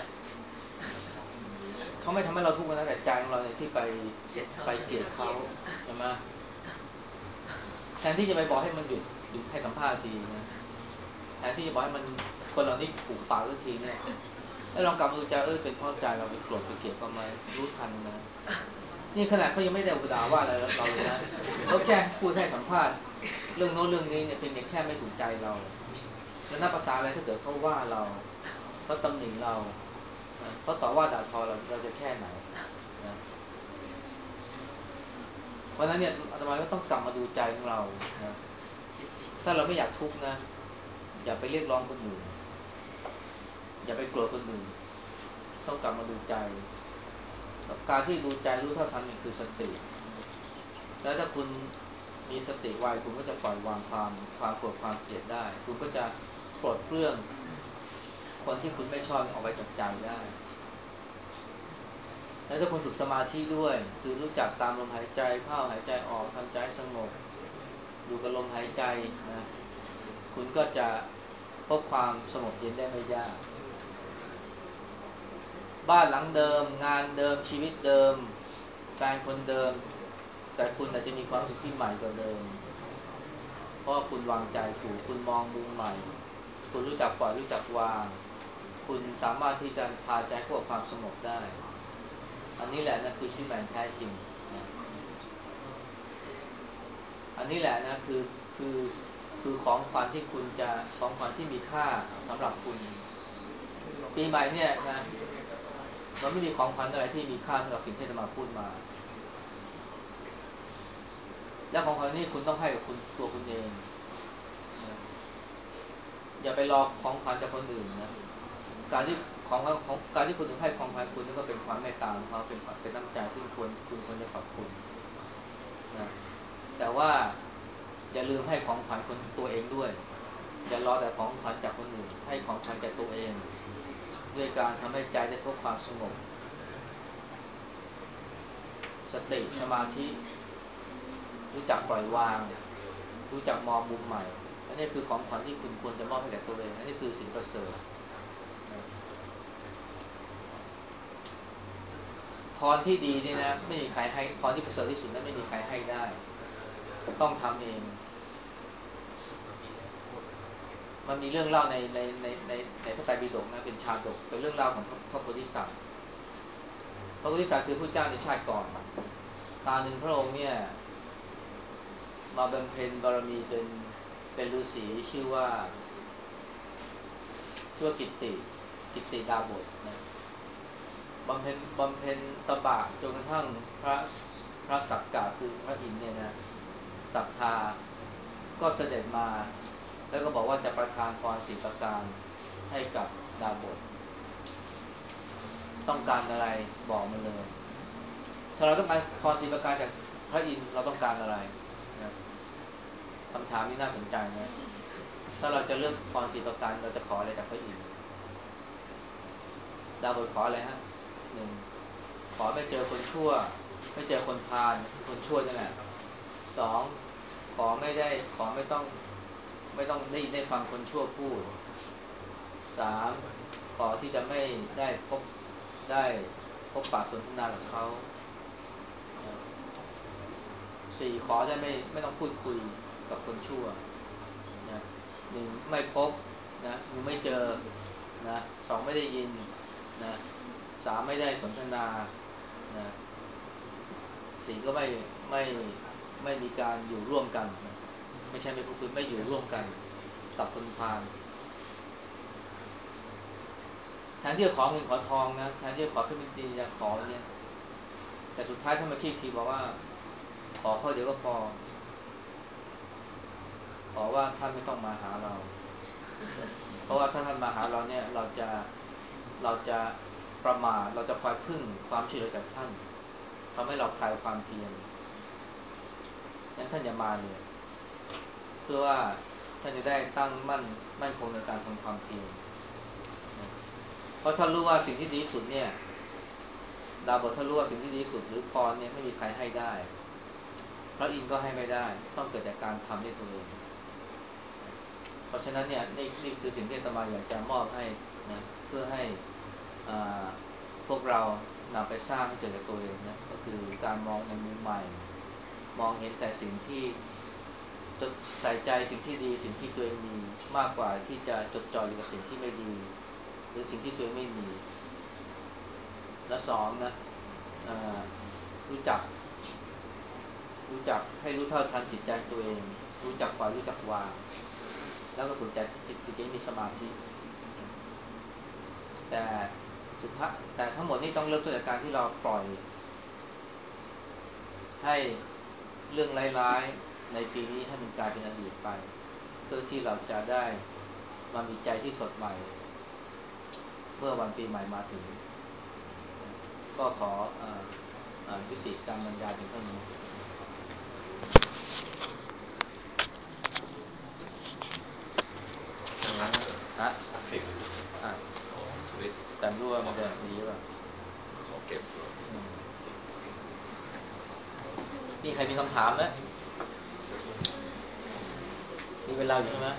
เขาไม่ทำให้เราทุกข์นะแต่ใจของเราเนี่ยที่ไปไปเกลียดเขาใช่ไหมแทนที่จะไปบอกให้มันหยุดหยุดให้สัมภาษณ์ทีนะแทนที่จะบอกให้มันคนเหล่านี้ผูกปากสักทีเนี่ยให้ลองกลับมาดูใจเออเป็นเพราะใจเราไปโกรธไปเกลียดเขาไหมรู้ทันนะนี่ขนาดเขายังไม่ได้อุปดาว่าอะไรเราเลยนะเขาแค่พูดให้สัมภาษณ์เรื่องโน้นเรื่องนี้เนี่ยเป็นแค่ไม่ถูกใจเราแล้วนับภาษาอะไรถ้าเกิดเขาว่าเราเขาตำหนิเราเขาต่อว่าด่าทอเราเราจะแค่ไหนนะเพราะนั้นเนี่ยอาตมาก็ต้องกลับมาดูใจของเรานะถ้าเราไม่อยากทุกข์นะอย่าไปเรียกร้องคนอื่นอย่าไปโกรธคนอื่นต้องกลับมาดูใจการที่ดูใจรู้เท่าทันนี่คือสติแล้วถ้าคุณมีสติไวคุณก็จะปล่อยวางความความโกรธความเกลียดได้คุณก็จะปลดเปลื้องคนที่คุณไม่ชอบออกไปจากใจได้แล้วถ้าคุณฝึกสมาธิด้วยคือรู้จักตามลมหายใจเข้าหายใจออกทำใจสงบดูกับลมหายใจนะคุณก็จะพบความสงบเย็นได้ไม่ยากบ้านหลังเดิมงานเดิมชีวิตเดิมแฟนคนเดิมแต่คุณอาจจะมีความสุขที่ใหม่กว่าเดิมเพราะคุณวางใจถูกคุณมองมุมใหม่คุณรู้จักปล่อยรู้จักวางคุณสามารถที่จะพาใจเข้าความสงบได้อันนี้แหละนะคือชีวิตแบบแท้จริงนะอันนี้แหละนะคือคือคือของขวัญที่คุณจะของขวัญที่มีค่าสำหรับคุณปีใหม่เนี่ยนะมันไม่มีของขวัญอะไรที่มีค่าเท่ากับสิ่งที่อาตมาพูดมาและของขวัญนี้คุณต้องให้กับคุณตัวคุณเองนะอย่าไปรอของขวัญจากคนอื่นนะการที่ของของการที่คุณถึงให้ของขวัญคุณนั่นก็เป็นความเมตตาของเขาเป็นเป็นน้ำใจซึ่งควรคุณควรจะขอบคุณนะแต่ว่าอย่าลืมให้ของขวัญคนตัวเองด้วยอย่ารอแต่ของขวัญจากคนอื่นให้ของขวัญจากตัวเองด้วยการทำให้ใจได้พบความสงบสติสมาธิรู้จักปล่อยวางรู้จักมองมุมใหม่อันนี้คือของขวัญที่คุณควรจะมอบให้แก่ตัวเองอันนี้คือสิ่งประเสริฐพรที่ดีนี่นะไม่มีใครให้พรที่ประเสริฐที่สุดนั้นไม่มีใครให้ได้ต้องทำเองมันมีเรื่องเล่าในในในในในพระไตรปิฎกนะเป็นชาดกเป็นเรื่องเล่าของพระโพธิสัตว์พระโพธิสัตว์คือพระเจ้าในชาติก่อนคราวหนึ่งพระองค์เนี่ยมาบำเพ็ญบารมีเป็นเป็นฤาษีชื่อว่าชื่อว่ากิตติกิตติดาบสนะบำเพ็ญบำเพ็ญตบะจนกระทั่งพระพระสักกะคือพระอินทร์เนี่ยนะศรัทธาก็เสด็จมาแล้วก็บอกว่าจะประทานพรสี่ประการให้กับดาบทต้องการอะไรบอกมาเลยถ้าเราต้องการพรสี่ประการจากพระอินทร์เราต้องการอะไรนะคำถามนี้น่าสนใจนะถ้าเราจะเลือกพรสี่ประการเราจะขออะไรจากพระอินทร์ดาบทขออะไรฮะหนึ่งขอไม่เจอคนชั่วไม่เจอคนพาลคนชั่วนั่นแหละสองขอไม่ได้ขอไม่ต้องไม่ต้องได้ได้ฟังคนชั่วพูดสามขอที่จะไม่ได้พบได้พบปะสนทนากับเขาสี่ขอได้ไม่ไม่ต้องพูดคุยกับคนชั่วนะหนึ่งไม่พบนะหนึ่งไม่เจอนะสองไม่ได้ยินนะสามไม่ได้สนทนานะสี่ก็ไม่ไม่ไม่มีการอยู่ร่วมกันนะไม่ใช่ไม่พูดคุยไม่อยู่ร่วมกันกับคนพาลแทนที่จะขอเงินขอทองนะแทนที่จะขอขึ้นเป็นตีจะขอเนี่ยแต่สุดท้ายถ้ามาคิดทีบอกว่าขอข้อเดียวก็พอขอว่าท่านไม่ต้องมาหาเราเพราะว่าถ้าท่านมาหาเราเนี่ยเราจะเราจะประมาทเราจะคอยพึ่งความช่วยเหลือจากท่านทำให้เราคลายความเพียรงั้นท่านอย่ามาเลยเพื่อว่าท่านจะได้ตั้งมั่นมั่นคงในการทำความเพียรเพราะท่านรู้ว่าสิ่งที่ดีที่สุดเนี่ยดาวบทท่านรู้ว่าสิ่งที่ดีที่สุดหรือพรเนี่ยไม่มีใครให้ได้พระอินทร์ก็ให้ไม่ได้ต้องเกิดจากการทำด้วยตัวเองเพราะฉะนั้นเนี่ยนี่นี่คือสิ่งที่อาตมาอยากจะมอบให้นะเพื่อให้พวกเรานำไปสร้างให้เกิดกับตัวเองนะก็คือการมองในมุมใหม่มองเห็นแต่สิ่งที่ใส่ใจสิ่งที่ดีสิ่งที่ตัวเองมีมากกว่าที่จะจดจ่ออยู่กับสิ่งที่ไม่ดีหรือสิ่งที่ตัวเองไม่มีและสองนะรู้จักรู้จักให้รู้เท่าทันจิตใจตัวเองรู้จักปล่อยรู้จักวางแล้วก็ฝึกใจจิตใจมีสมาธิแต่สุดท้ายแต่ทั้งหมดนี้ต้องเริ่มต้นจากการที่เราปล่อยให้เรื่องร้ายๆในปีนี้ให้มันกลายเป็นอดีตไปเพื่อที่เราจะได้มามีใจที่สดใหม่เมื่อวันปีใหม่มาถึงก็ขอยุติการบรรยายเพียงเท่านี้ฮะสิ่งอ่ะแต่รู้ว่ามันจะดีหรือเปล่าขอเก็บมีใครมีคำถามไหมมีเวลาอยู่ใช่ไหม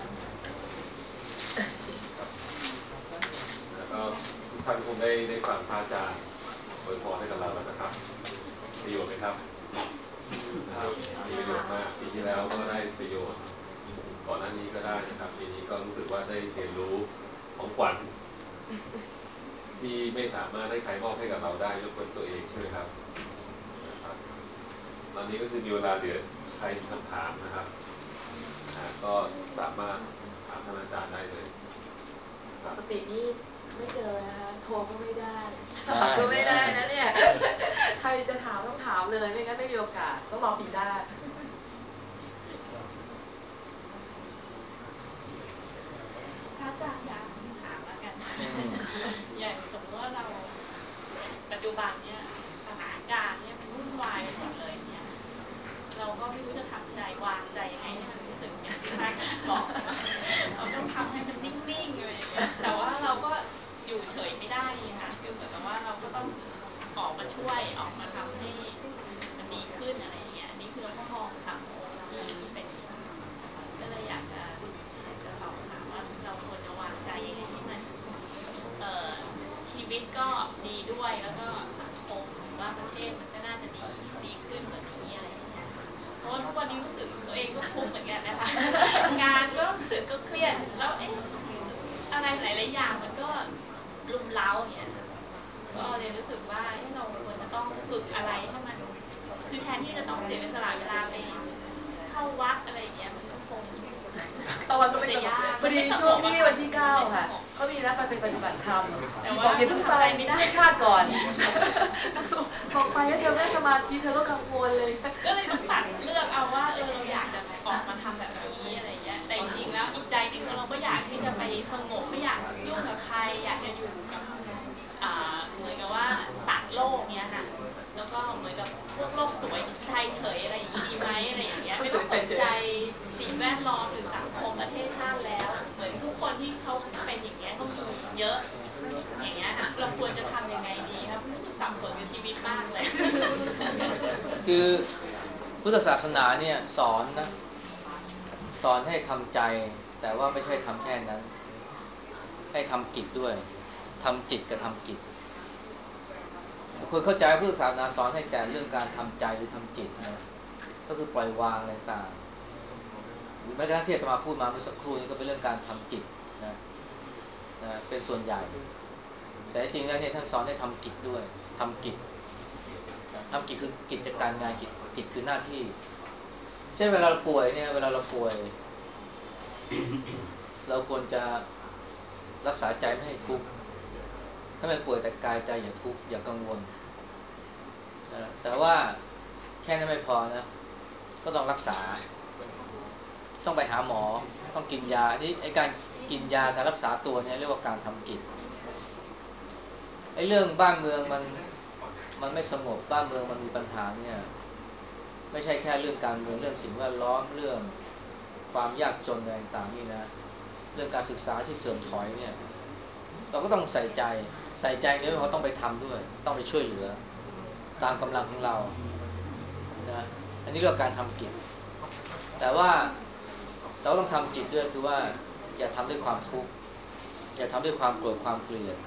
แล้วก็ทุกท่านคงได้ได้ฟังพระอาจารย์อวยพรให้กับเราแล้วนะครับประโยชน์ไหมครับมีประโยชน์มากปีที่แล้วก็ได้ประโยชน์ก่อนหน้านี้ก็ได้นะครับปีนี้ก็รู้สึกว่าได้เรียนรู้ของขวัญที่ไม่สามารถให้ใครมอบให้กับเราได้ยกเว้นตัวเองใช่ไหมครับนะครับตอนนี้ก็คือมีเวลาเหลือใครมีคำถามนะครับก็สามารถถามท่านอาจารย์ได้เลยปกตินี่ไม่เจอนะคะโทรก็ไม่ได้ถามก็ไม่ได้นะเนี่ยใครจะถามต้องถามเลยไม่งั้นไม่มีโอกาสต้องรอปีหน้าพระอาจารย์คะถามแล้วกันอย่างสมมติว่าเราปัจจุบันเนี่ยสถานการณ์เนี่ยมันวุ่นวายไปหมดเลยเนี่ยเราก็ไม่รู้จะทำใจวางใจยังไงให้มันรู้สึกอย่างที่พระอาจารย์บอกเราต้องทำให้มันนิ่งๆอะไรอย่างเงี้ยแต่ว่าเราก็อยู่เฉยไม่ได้ค่ะคือเหมือนกับว่าเราก็ต้องออกมาช่วยออกมาทำให้มันดีขึ้นอะไรอย่างเงี้ยนี่คือเราก็มองสังคมที่ที่เป็นก็เลยอยากจะอยากจะสอบถามว่าเราควรจะวางใจยังไงให้มันเอ่อชีวิตก็ดีด้วยแล้วก็สังคมหรือว่าประเทศมันก็น่าจะดีดีขึ้นกว่านี้อะไรอย่างเงี้ยเพราะทุกวันนี้รู้สึกตัวเองก็ทุกข์เหมือนกันนะคะงานก็รู้สึกก็เครียดแล้วเอ๊ะอะไรหลายๆอย่างมันก็รุมเร้าอย่างเงี้ยก็เลยรู้สึกว่าเราควรจะต้องฝึกอะไรให้มันคือแทนที่จะต้องเสียเวลาเวลาไปเข้าวัดอะไรอย่างเงี้ยมันก็คงตอนก็ไม่ได้พอดีช่วงที่วันที่เก้าค่ะเขามีนัดไปเป็นปฏิบัติธรรมแต่ว่าอย่าเพิ่งไปไม่ได้ชาติก่อนบอกไปแล้วเธอไม่สมาธิเธอก็กังวลเลยก็เลยต้องตัดเลือกเอาว่าเออเราอยากจะออกมาทำแบบนี้อะไรเงี้ยแต่จริงๆแล้วอีกใจอยากที่จะไปสงบไม่อยากยุ่งกับใครอยากจะอยู่กับอ่าเหมือนกับว่าตัดโลกเนี้ยค่ะแล้วก็เหมือนกับพวกโลกสวยใจเฉยอะไรอย่างนี้ดีไหมอะไรอย่างเงี้ยไม่ต้องสนใจสิ่งแวดล้อมหรือสังคมประเทศชาติแล้วเหมือนทุกคนที่เขาเป็นอย่างเงี้ยก็มีเยอะอย่างเงี้ยเราควรจะทำยังไงดีครับรู้สึกสับสนกับชีวิตมากเลยคือพุทธศาสนาเนี่ยสอนนะสอนให้ทำใจแต่ว่าไม่ใช่ทำแค่นั้นให้ทำกิจด้วยทำจิตกับทำกิจคนเข้าใจพุทธศาสนาสอนให้แต่เรื่องการทำใจหรือทำจิตนะก็คือปล่อยวางอะไรต่างหรือแม้กระทั่งที่อาตมาพูดมาเมื่อสักครู่นี้ก็เป็นเรื่องการทำจิตนะนะเป็นส่วนใหญ่แต่จริงแล้วเนี่ยท่านสอนให้ทำกิจด้วยทำกิจทำกิจคือกิจการงานกิจกิจคือหน้าที่เช่นเวลาเราป่วยเนี่ยเวลาเราป่วย เราควรจะรักษาใจไม่ให้ทุกข์ถ้ามันป่วยแต่กายใจอย่าทุกข์อย่ากังวลนะแต่ว่าแค่นั้นไม่พอนะก็ต้องรักษาต้องไปหาหมอต้องกินยาอันนี้ไอ้การกินยาการรักษาตัวเนี่ยเรียกว่าการทำกิจไอ้เรื่องบ้านเมืองมันมันไม่สงบบ้านเมืองมันมีปัญหาเนี่ยไม่ใช่แค่เรื่องการเมืองเรื่องสิ่งแวดล้อมเรื่องความยากจนอะไรต่างๆนี่นะเรื่องการศึกษาที่เสื่อมถอยเนี่ยเราก็ต้องใส่ใจใส่ใจเนี่ยเราต้องไปทำด้วยต้องไปช่วยเหลือตามกำลังของเรานะอันนี้เรียกว่าการทำกิจแต่ว่าเราต้องทำจิตด้วยคือว่าอย่าทำด้วยความทุกข์อย่าทำด้วยความโกรธความเกลียด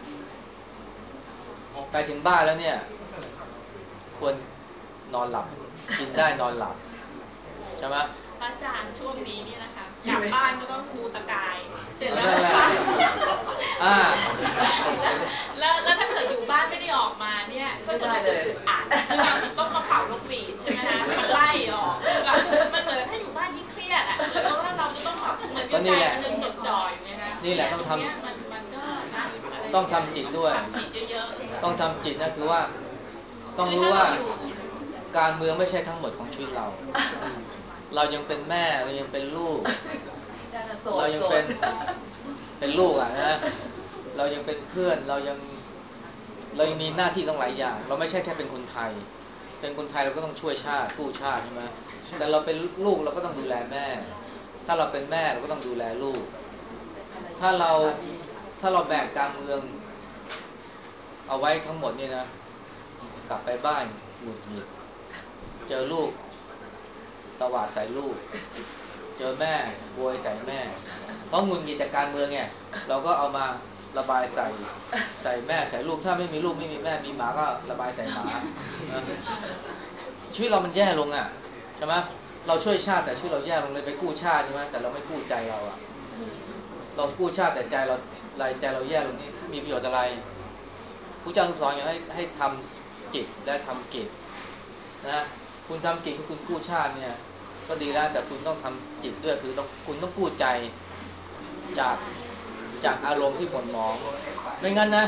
ไปถึงบ้านแล้วเนี่ยควรนอนหลับกินได้นอนหลับใช่ไหมอาจารย์ช่วงนี้นี่นะคะกลับบ้านก็ต้องคูสกายเสร็จแล้วอ่าแล้วแล้วถ้าเกิดอยู่บ้านไม่ได้ออกมาเนี่ยก็จะรู้สึกอึดอัดต้องมาเป่านกหวีดใช่ไหมคะมันไล่ออกแบบมันเหมือนถ้าอยู่บ้านยิ่งเครียดอ่ะเหมือนว่าเราจะต้องแบบเหมือนกับใจมันนึงจดจ่อยไหมคะนี่แหละต้องทำมันมันก็ต้องทำจิตด้วยต้องทำจิตนะคือว่าต้องรู้ว่าการเมืองไม่ใช่ทั้งหมดของชีวิตเราเรายังเป็นแม่เรายังเป็นลูกเรายังเป็นเป็นลูกอ่ะนะเรายังเป็นเพื่อนเรายังเรายังมีหน้าที่ต้องหลายอย่างเราไม่ใช่แค่เป็นคนไทยเป็นคนไทยเราก็ต้องช่วยชาติกู้ชาติใช่ไหมแต่เราเป็นลูกเราก็ต้องดูแลแม่ถ้าเราเป็นแม่เราก็ต้องดูแลลูกถ้าเราถ้าเราแบกการเมืองเอาไว้ทั้งหมดนี่นะกลับไปบ้านหงุดหงิดเจอลูกตวาดใส่ลูกเจอแม่โวยใส่แม่เพราะหงุดหงิดจากการเมืองเนี่ยเราก็เอามาระบายใส่ใส่แม่ใส่ลูกถ้าไม่มีลูกไม่มีแม่มีหมาก็ระบายใส่หมาชีวิตเรามันแย่ลงอ่ะใช่ไหมเราช่วยชาติแต่ชีวิตเราแย่ลงเลยไปกู้ชาติใช่ไหมแต่เราไม่กู้ใจเราอ่ะเรากู้ชาติแต่ใจเรารายใจเราแย่ลงนี่มีประโยชน์อะไรผู้เจ้าสอนอย่างให้ให้ทำจิตและทำกิจนะคุณทำกิจคือคุณกู้ชาติเนี่ยก็ดีแล้วแต่คุณต้องทำจิตด้วยคือต้องคุณต้องกู้ใจจากจากอารมณ์ที่หม่นหมองไม่งั้นนะ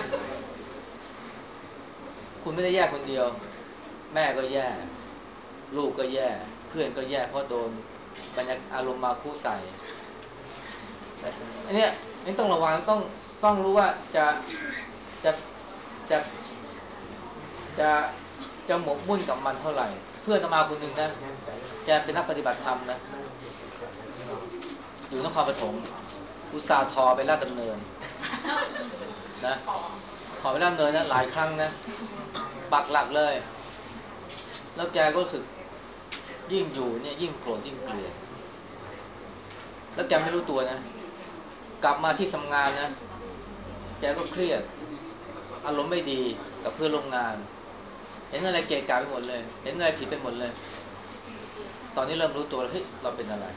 คุณไม่ได้แย่คนเดียวแม่ก็แย่ลูกก็แย่เพื่อนก็แย่เพราะโดนบรรยากาศอารมณ์มาคู่ใส่อันเนี้ยนี่ต้องระวังต้องต้องรู้ว่าจะจะจะจะจะหมกมุ่นกับมันเท่าไหร่เพื่อนมาคนหนึ่งนะแกเป็นนักปฏิบัติธรรมนะอยู่นครปฐมอุตส่าห์ทอไปลาดดำเนินนะขอไปลาดดำเนินนะหลายครั้งนะปักหลักเลยแล้วแกก็รู้สึกยิ่งอยู่เนี่ยยิ่งโกรธยิ่งเกลียดแล้วแกไม่รู้ตัวนะกลับมาที่ทำงานนะแกก็เครียดอารมณ์ไม่ดีกับเพื่อนร่วมงานเห็นอะไรเกะกะไปหมดเลยเห็นอะไรผิดไปหมดเลยตอนนี้เริ่มรู้ตัวแล้วเฮ้ยเราเป็นอะไร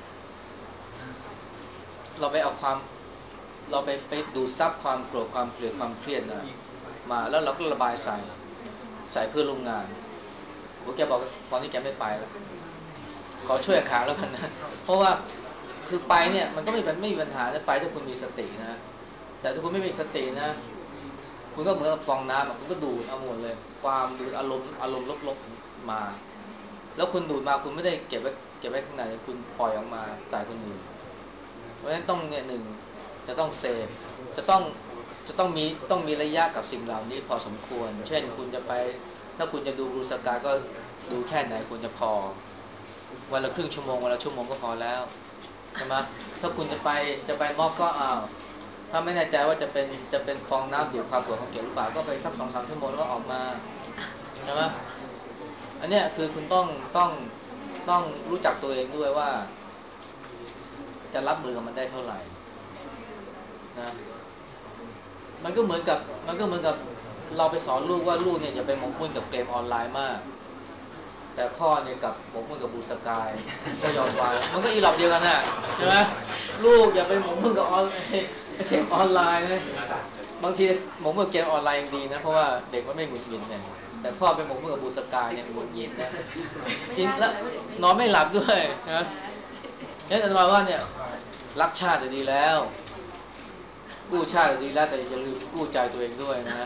เราไปเอาความเราไปไปดูดซับความโกรธความเกลียดความเครียดนะมาแล้วเราก็ระบายใส่ใส่เพื่อนร่วมงานโอ้แกบอกตอนนี้แกไม่ไปแล้วขอช่วยขาแล้วกันนะเพราะว่าคือไปเนี่ยมันก็ไม่เป็นไม่มีปัญหานะไปถ้าคุณมีสตินะแต่ถ้าคุณไม่มีสตินะคุณก็เหมือนกับฟองน้ำคุณก็ดูดเอาหมดเลยความหรืออารมณ์อารมณ์ลบๆมาแล้วคุณดูดมาคุณไม่ได้เก็บไว้เก็บไว้ข้างในคุณปล่อยออกมาใส่คนอื่นเพราะฉะนั้นต้องเนี่ยหนึ่งจะต้องเสพจะต้องจะต้องมีต้องมีระยะกับสิ่งเหล่านี้พอสมควรเช่นคุณจะไปถ้าคุณจะดูบลูสกายก็ดูแค่ไหนคุณจะพอวันละครึ่งชั่วโมงวันละชั่วโมงก็พอแล้วใช่ไหมถ้าคุณจะไปจะไปม็อบก็อ้าวถ้าไม่แน่ใจว่าจะเป็นจะเป็นฟองน้ำดูดความโกรธของเกลียดหรือเปล่าก็ไปสักสองสามชั่วโมงแล้วก็ออกมาใช่ไหมอันเนี้ยคือคุณต้องต้องต้องรู้จักตัวเองด้วยว่าจะรับมือกับมันได้เท่าไหร่นะมันก็เหมือนกับมันก็เหมือนกับเราไปสอนลูกว่าลูกเนี่ยอย่าไปหมกมุ่นกับเกมออนไลน์มากแต่พ่อเนี่ยกับหมกมุ่นกับบูสกายก็ยอมวางมันก็อีหลับเดียวกันน่ะใช่ไหมลูกอย่าไปหมกมุ่นกับออนเกมออนไลน์นะบางทีหมกมุ่นกับเกมออนไลน์ยังดีนะเพราะว่าเด็กมันไม่หงุดหงิดเนี่ยแต่พ่อไปหมกมุ่นกับบูสกายเนี่ยหงุดหงิดนะกินแล้วนอนไม่หลับด้วยนะนี่อาจารย์ว่าเนี่ยรักชาติจะดีแล้วกู้ชาติดีแล้วแต่อย่าลืมกู้ใจตัวเองด้วยนะ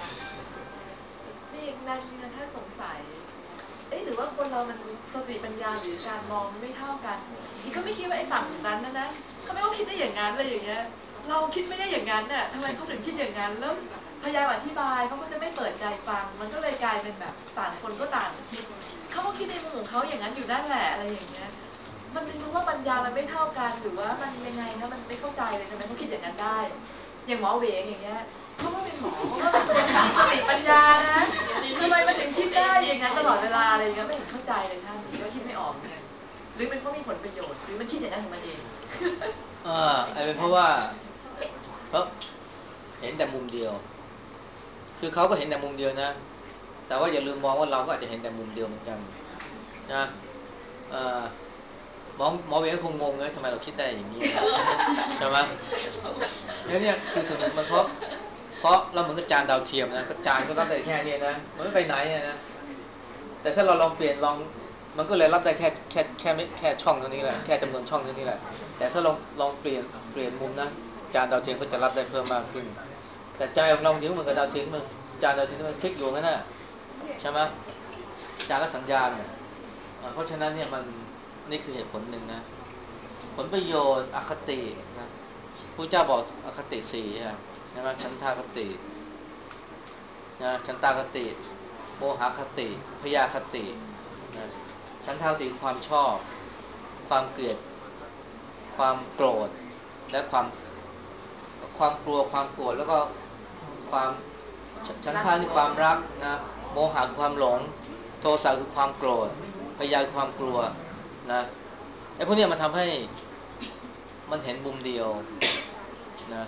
นี่นางมีนะถ้าสงสัยเอ๊ะหรือว่าคนเรามันสติปัญญาหรือการมองไม่เท่ากันนี่ก็ไม่คิดว่าไอ้ฝั่งนั้นนะนะเขาไม่ต้องคิดได้อย่างนั้นเลยอย่างเงี้ยเราคิดไม่ได้อย่างนั้นน่ะทำไมเขาถึงคิดอย่างนั้นแล้วพยายามอธิบายเขาก็จะไม่เปิดใจฟังมันก็เลยกลายเป็นแบบต่างคนก็ต่างคิดเขาก็คิดในมุมของเขาอย่างนั้นอยู่นั่นแหละอะไรอย่างเงี้ยมันไม่รู้ว่าปัญญามันไม่เท่ากันหรือว่ามันยังไงนะมันไม่เข้าใจเลยทำไมเขาคิดอย่างนั้นได้อย่างหมอเวงอย่างเงี้ยเขาก็เป็นหมอเขาก็เป็นคนมีสติปัญญานะทำไมมันถึงคิดได้อย่างนั้นตลอดเวลาอะไรอย่างเงี้ยไม่เห็นเข้าใจเลยท่านก็คิดไม่ออกเลยหรือเป็นเพราะมีผลประโยชน์หรือมันคิดอย่างนั้นของมันเองอ่าไอ้เป็นเพราะว่าเพราะเห็นแต่มุมเดียวคือเขาก็เห็นแต่มุมเดียวนะแต่ว่าอย่าลืมมองว่าเราก็อาจจะเห็นแต่มุมเดียวเหมือนกันนะเอ่อหมอหมอเวงคงงงเลยทำไมเราคิดได้อย่างนี้ใช่ไหมแล้วเนี่ยคือส่วนหนึ่งมันเพราะเพราะเราเหมือนกับจานดาวเทียมนะก็จานก็รับได้แค่นี้นะมันไม่ไปไหนนะแต่ถ้าเราลองเปลี่ยนลองมันก็เลยรับได้แค่แค่แค่ไม่แค่ช่องเท่านี้แหละแค่จำนวนช่องเท่านี้แหละแต่ถ้าลองลองเปลี่ยนเปลี่ยนมุมนะจานดาวเทียมก็จะรับได้เพิ่มมากขึ้นแต่ใจของเราเดี๋ยวเหมือนกับดาวเทียมมันจานดาวเทียมมันฟิกอยู่งั้นน่ะใช่ไหมจานละสัญญาณเนี่ยเพราะฉะนั้นเนี่ยมันนี่คือเหตุผลหนึ่งนะผลประโยชน์อคตินะพระเจ้าบอกอคติสี่ใช่ไหมฉันทากตินะฉันตากติโมหคติพยาคตินะฉันทากติความชอบความเกลียดความโกรธและความความกลัวความโกรธแล้วก็ความฉันทาคือความรักนะโมหะคือความหลงโทสะคือความโกรธพยาคือความกลัวนะไอ้พวกนี้มันทำให้มันเห็นมุมเดียวนะ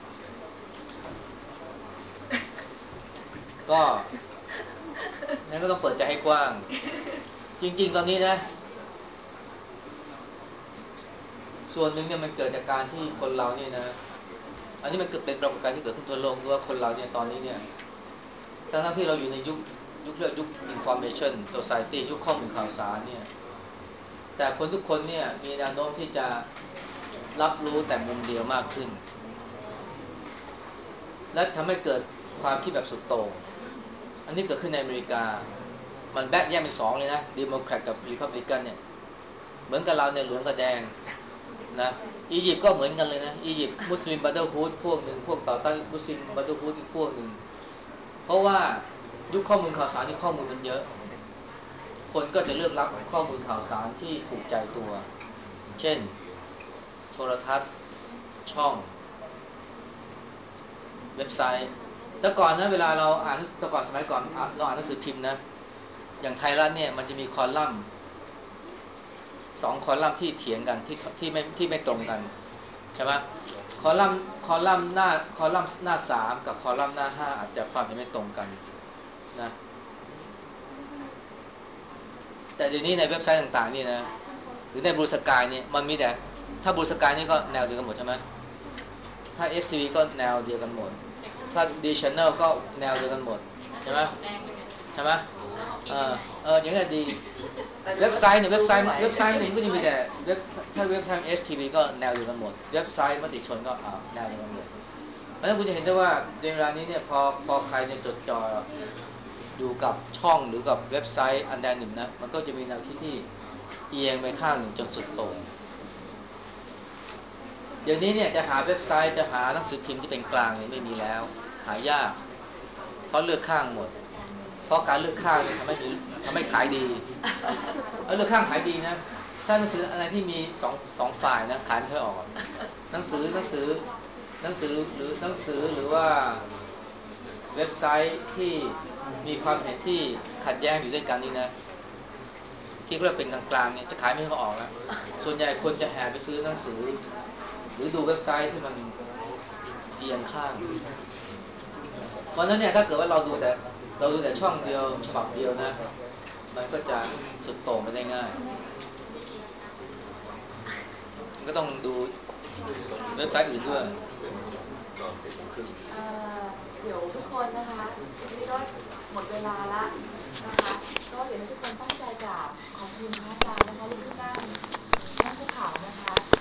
ก็งั้นก็ต้องเปิดใจให้กว้างจริงๆตอนนี้นะส่วนหนึ่งเนี่ยมันเกิดจากการที่คนเราเนี่ยนะอันนี้มันเกิดเป็นปรากฏการณ์ที่เกิดขึ้นทั่วโลกด้วยว่าคนเราเนี่ยตอนนี้เนี่ยทั้งๆที่เราอยู่ในยุคยุคเรียกยุค information society ยุคข้อมูลข่าวสารเนี่ยแต่คนทุกคนเนี่ยมีแนวโน้มที่จะรับรู้แต่มุมเดียวมากขึ้นและทำให้เกิดความคิดแบบสุดโต่งอันนี้เกิดขึ้นในอเมริกามันแบ่งแยกเป็นสองเลยนะดีโมแครตกับรีพับลิกันเนี่ยเหมือนกับเราเนี่ยเหลืองกับแดงนะอียิปต์ก็เหมือนกันเลยนะอียิปต์มุสลิมบัตเตอร์ฮูดพวกหนึ่งพวกต่อต้านมุสลิมบัตเตอร์ฮูดอีกพวกหนึ่งเพราะว่ายุคข้อมูลข่าวสารที่ข้อมูลมันเยอะคนก็จะเลือกรับข้อมูลข่าวสารที่ถูกใจตัวเช่นโทรทัศน์ช่องเว็บไซต์แต่ก่อนนะเวลาเราอ่านแต่ก่อนสมัยก่อนเราอ่านหนังสือพิมพ์นะอย่างไทยรัฐเนี่ยมันจะมีคอลัมน์สองคอลัมน์ที่เถียงกันที่ที่ไม่ที่ไม่ตรงกันใช่ไหมคอลัมน์คอลัมน์หน้าคอลัมน์หน้าสามกับคอลัมน์หน้าห้าอาจจะความเห็นไม่ตรงกันนะแต่เดี๋ยวนี้ในเว็บไซต์ต่างๆนี่นะหรือในบลูสกายเนี่ยมันมีแต่ถ้าบลูสกายนี่ก็แนวเดียวกันหมดใช่ไหมถ้า เอส ที วี ก็แนวเดียวกันหมดถ้า D Channel ก็แนวเดียวกันหมดใช่ไหมใช่ไหมเออเอออย่างนี้ดีเว็บไซต์เนี่ยเว็บไซต์เว็บไซต์เนี่ยมันก็จะมีแต่เว็บถ้าเว็บไซต์ เอส ที วี ก็แนวเดียวกันหมดเว็บไซต์มติชนก็อ่าแนวเดียวกันหมดเพราะฉะนั้นคุณจะเห็นได้ว่าในเวลานี้เนี่ยพอพอใครเนี่ยจดจ่ออยู่กับช่องหรือกับเว็บไซต์อันใดหนึ่งนะมันก็จะมีแนวคิดที่เอียงไปข้างหนึ่งจนสุดโต่งเดี๋ยวนี้เนี่ยจะหาเว็บไซต์จะหาหนังสือพิมพ์ที่เป็นกลางเนี่ยไม่มีแล้วหายากเพราะเลือกข้างหมดเพราะการเลือกข้างเนี่ยทำให้มีทำให้ขายดีแล้วเลือกข้างขายดีนะถ้าหนังสืออะไรที่มีสองสองฝ่ายนะขายไม่ค่อยออกหนังสือหนังสือหนังสือหรือหนังสือหรือว่าเว็บไซต์ที่มีความเห็นที่ขัดแย้งอยู่ด้วยกันนี่นะที่เรียกเป็นกลางๆเนี่ยจะขายไม่ค่อยออกแล้วส่วนใหญ่คนจะแห่ไปซื้อหนังสือหรือดูเว็บไซต์ที่มันเอียงข้างเพราะนั้นเนี่ยถ้าเกิดว่าเราดูแต่เราดูแต่ช่องเดียวฉบับเดียวนะมันก็จะสุดโต่งไปได้ง่ายมันก็ต้องดูเว็บไซต์อื่นด้วยเดี๋ยวทุกคนนะคะนี่ก็หมดเวลาละนะคะก็เดี๋ยวให้ทุกคนตั้งใจกราบขอบคุณพระอาจารย์นะคะลุกขึ้นนั่งนั่งคุกเข่านะคะ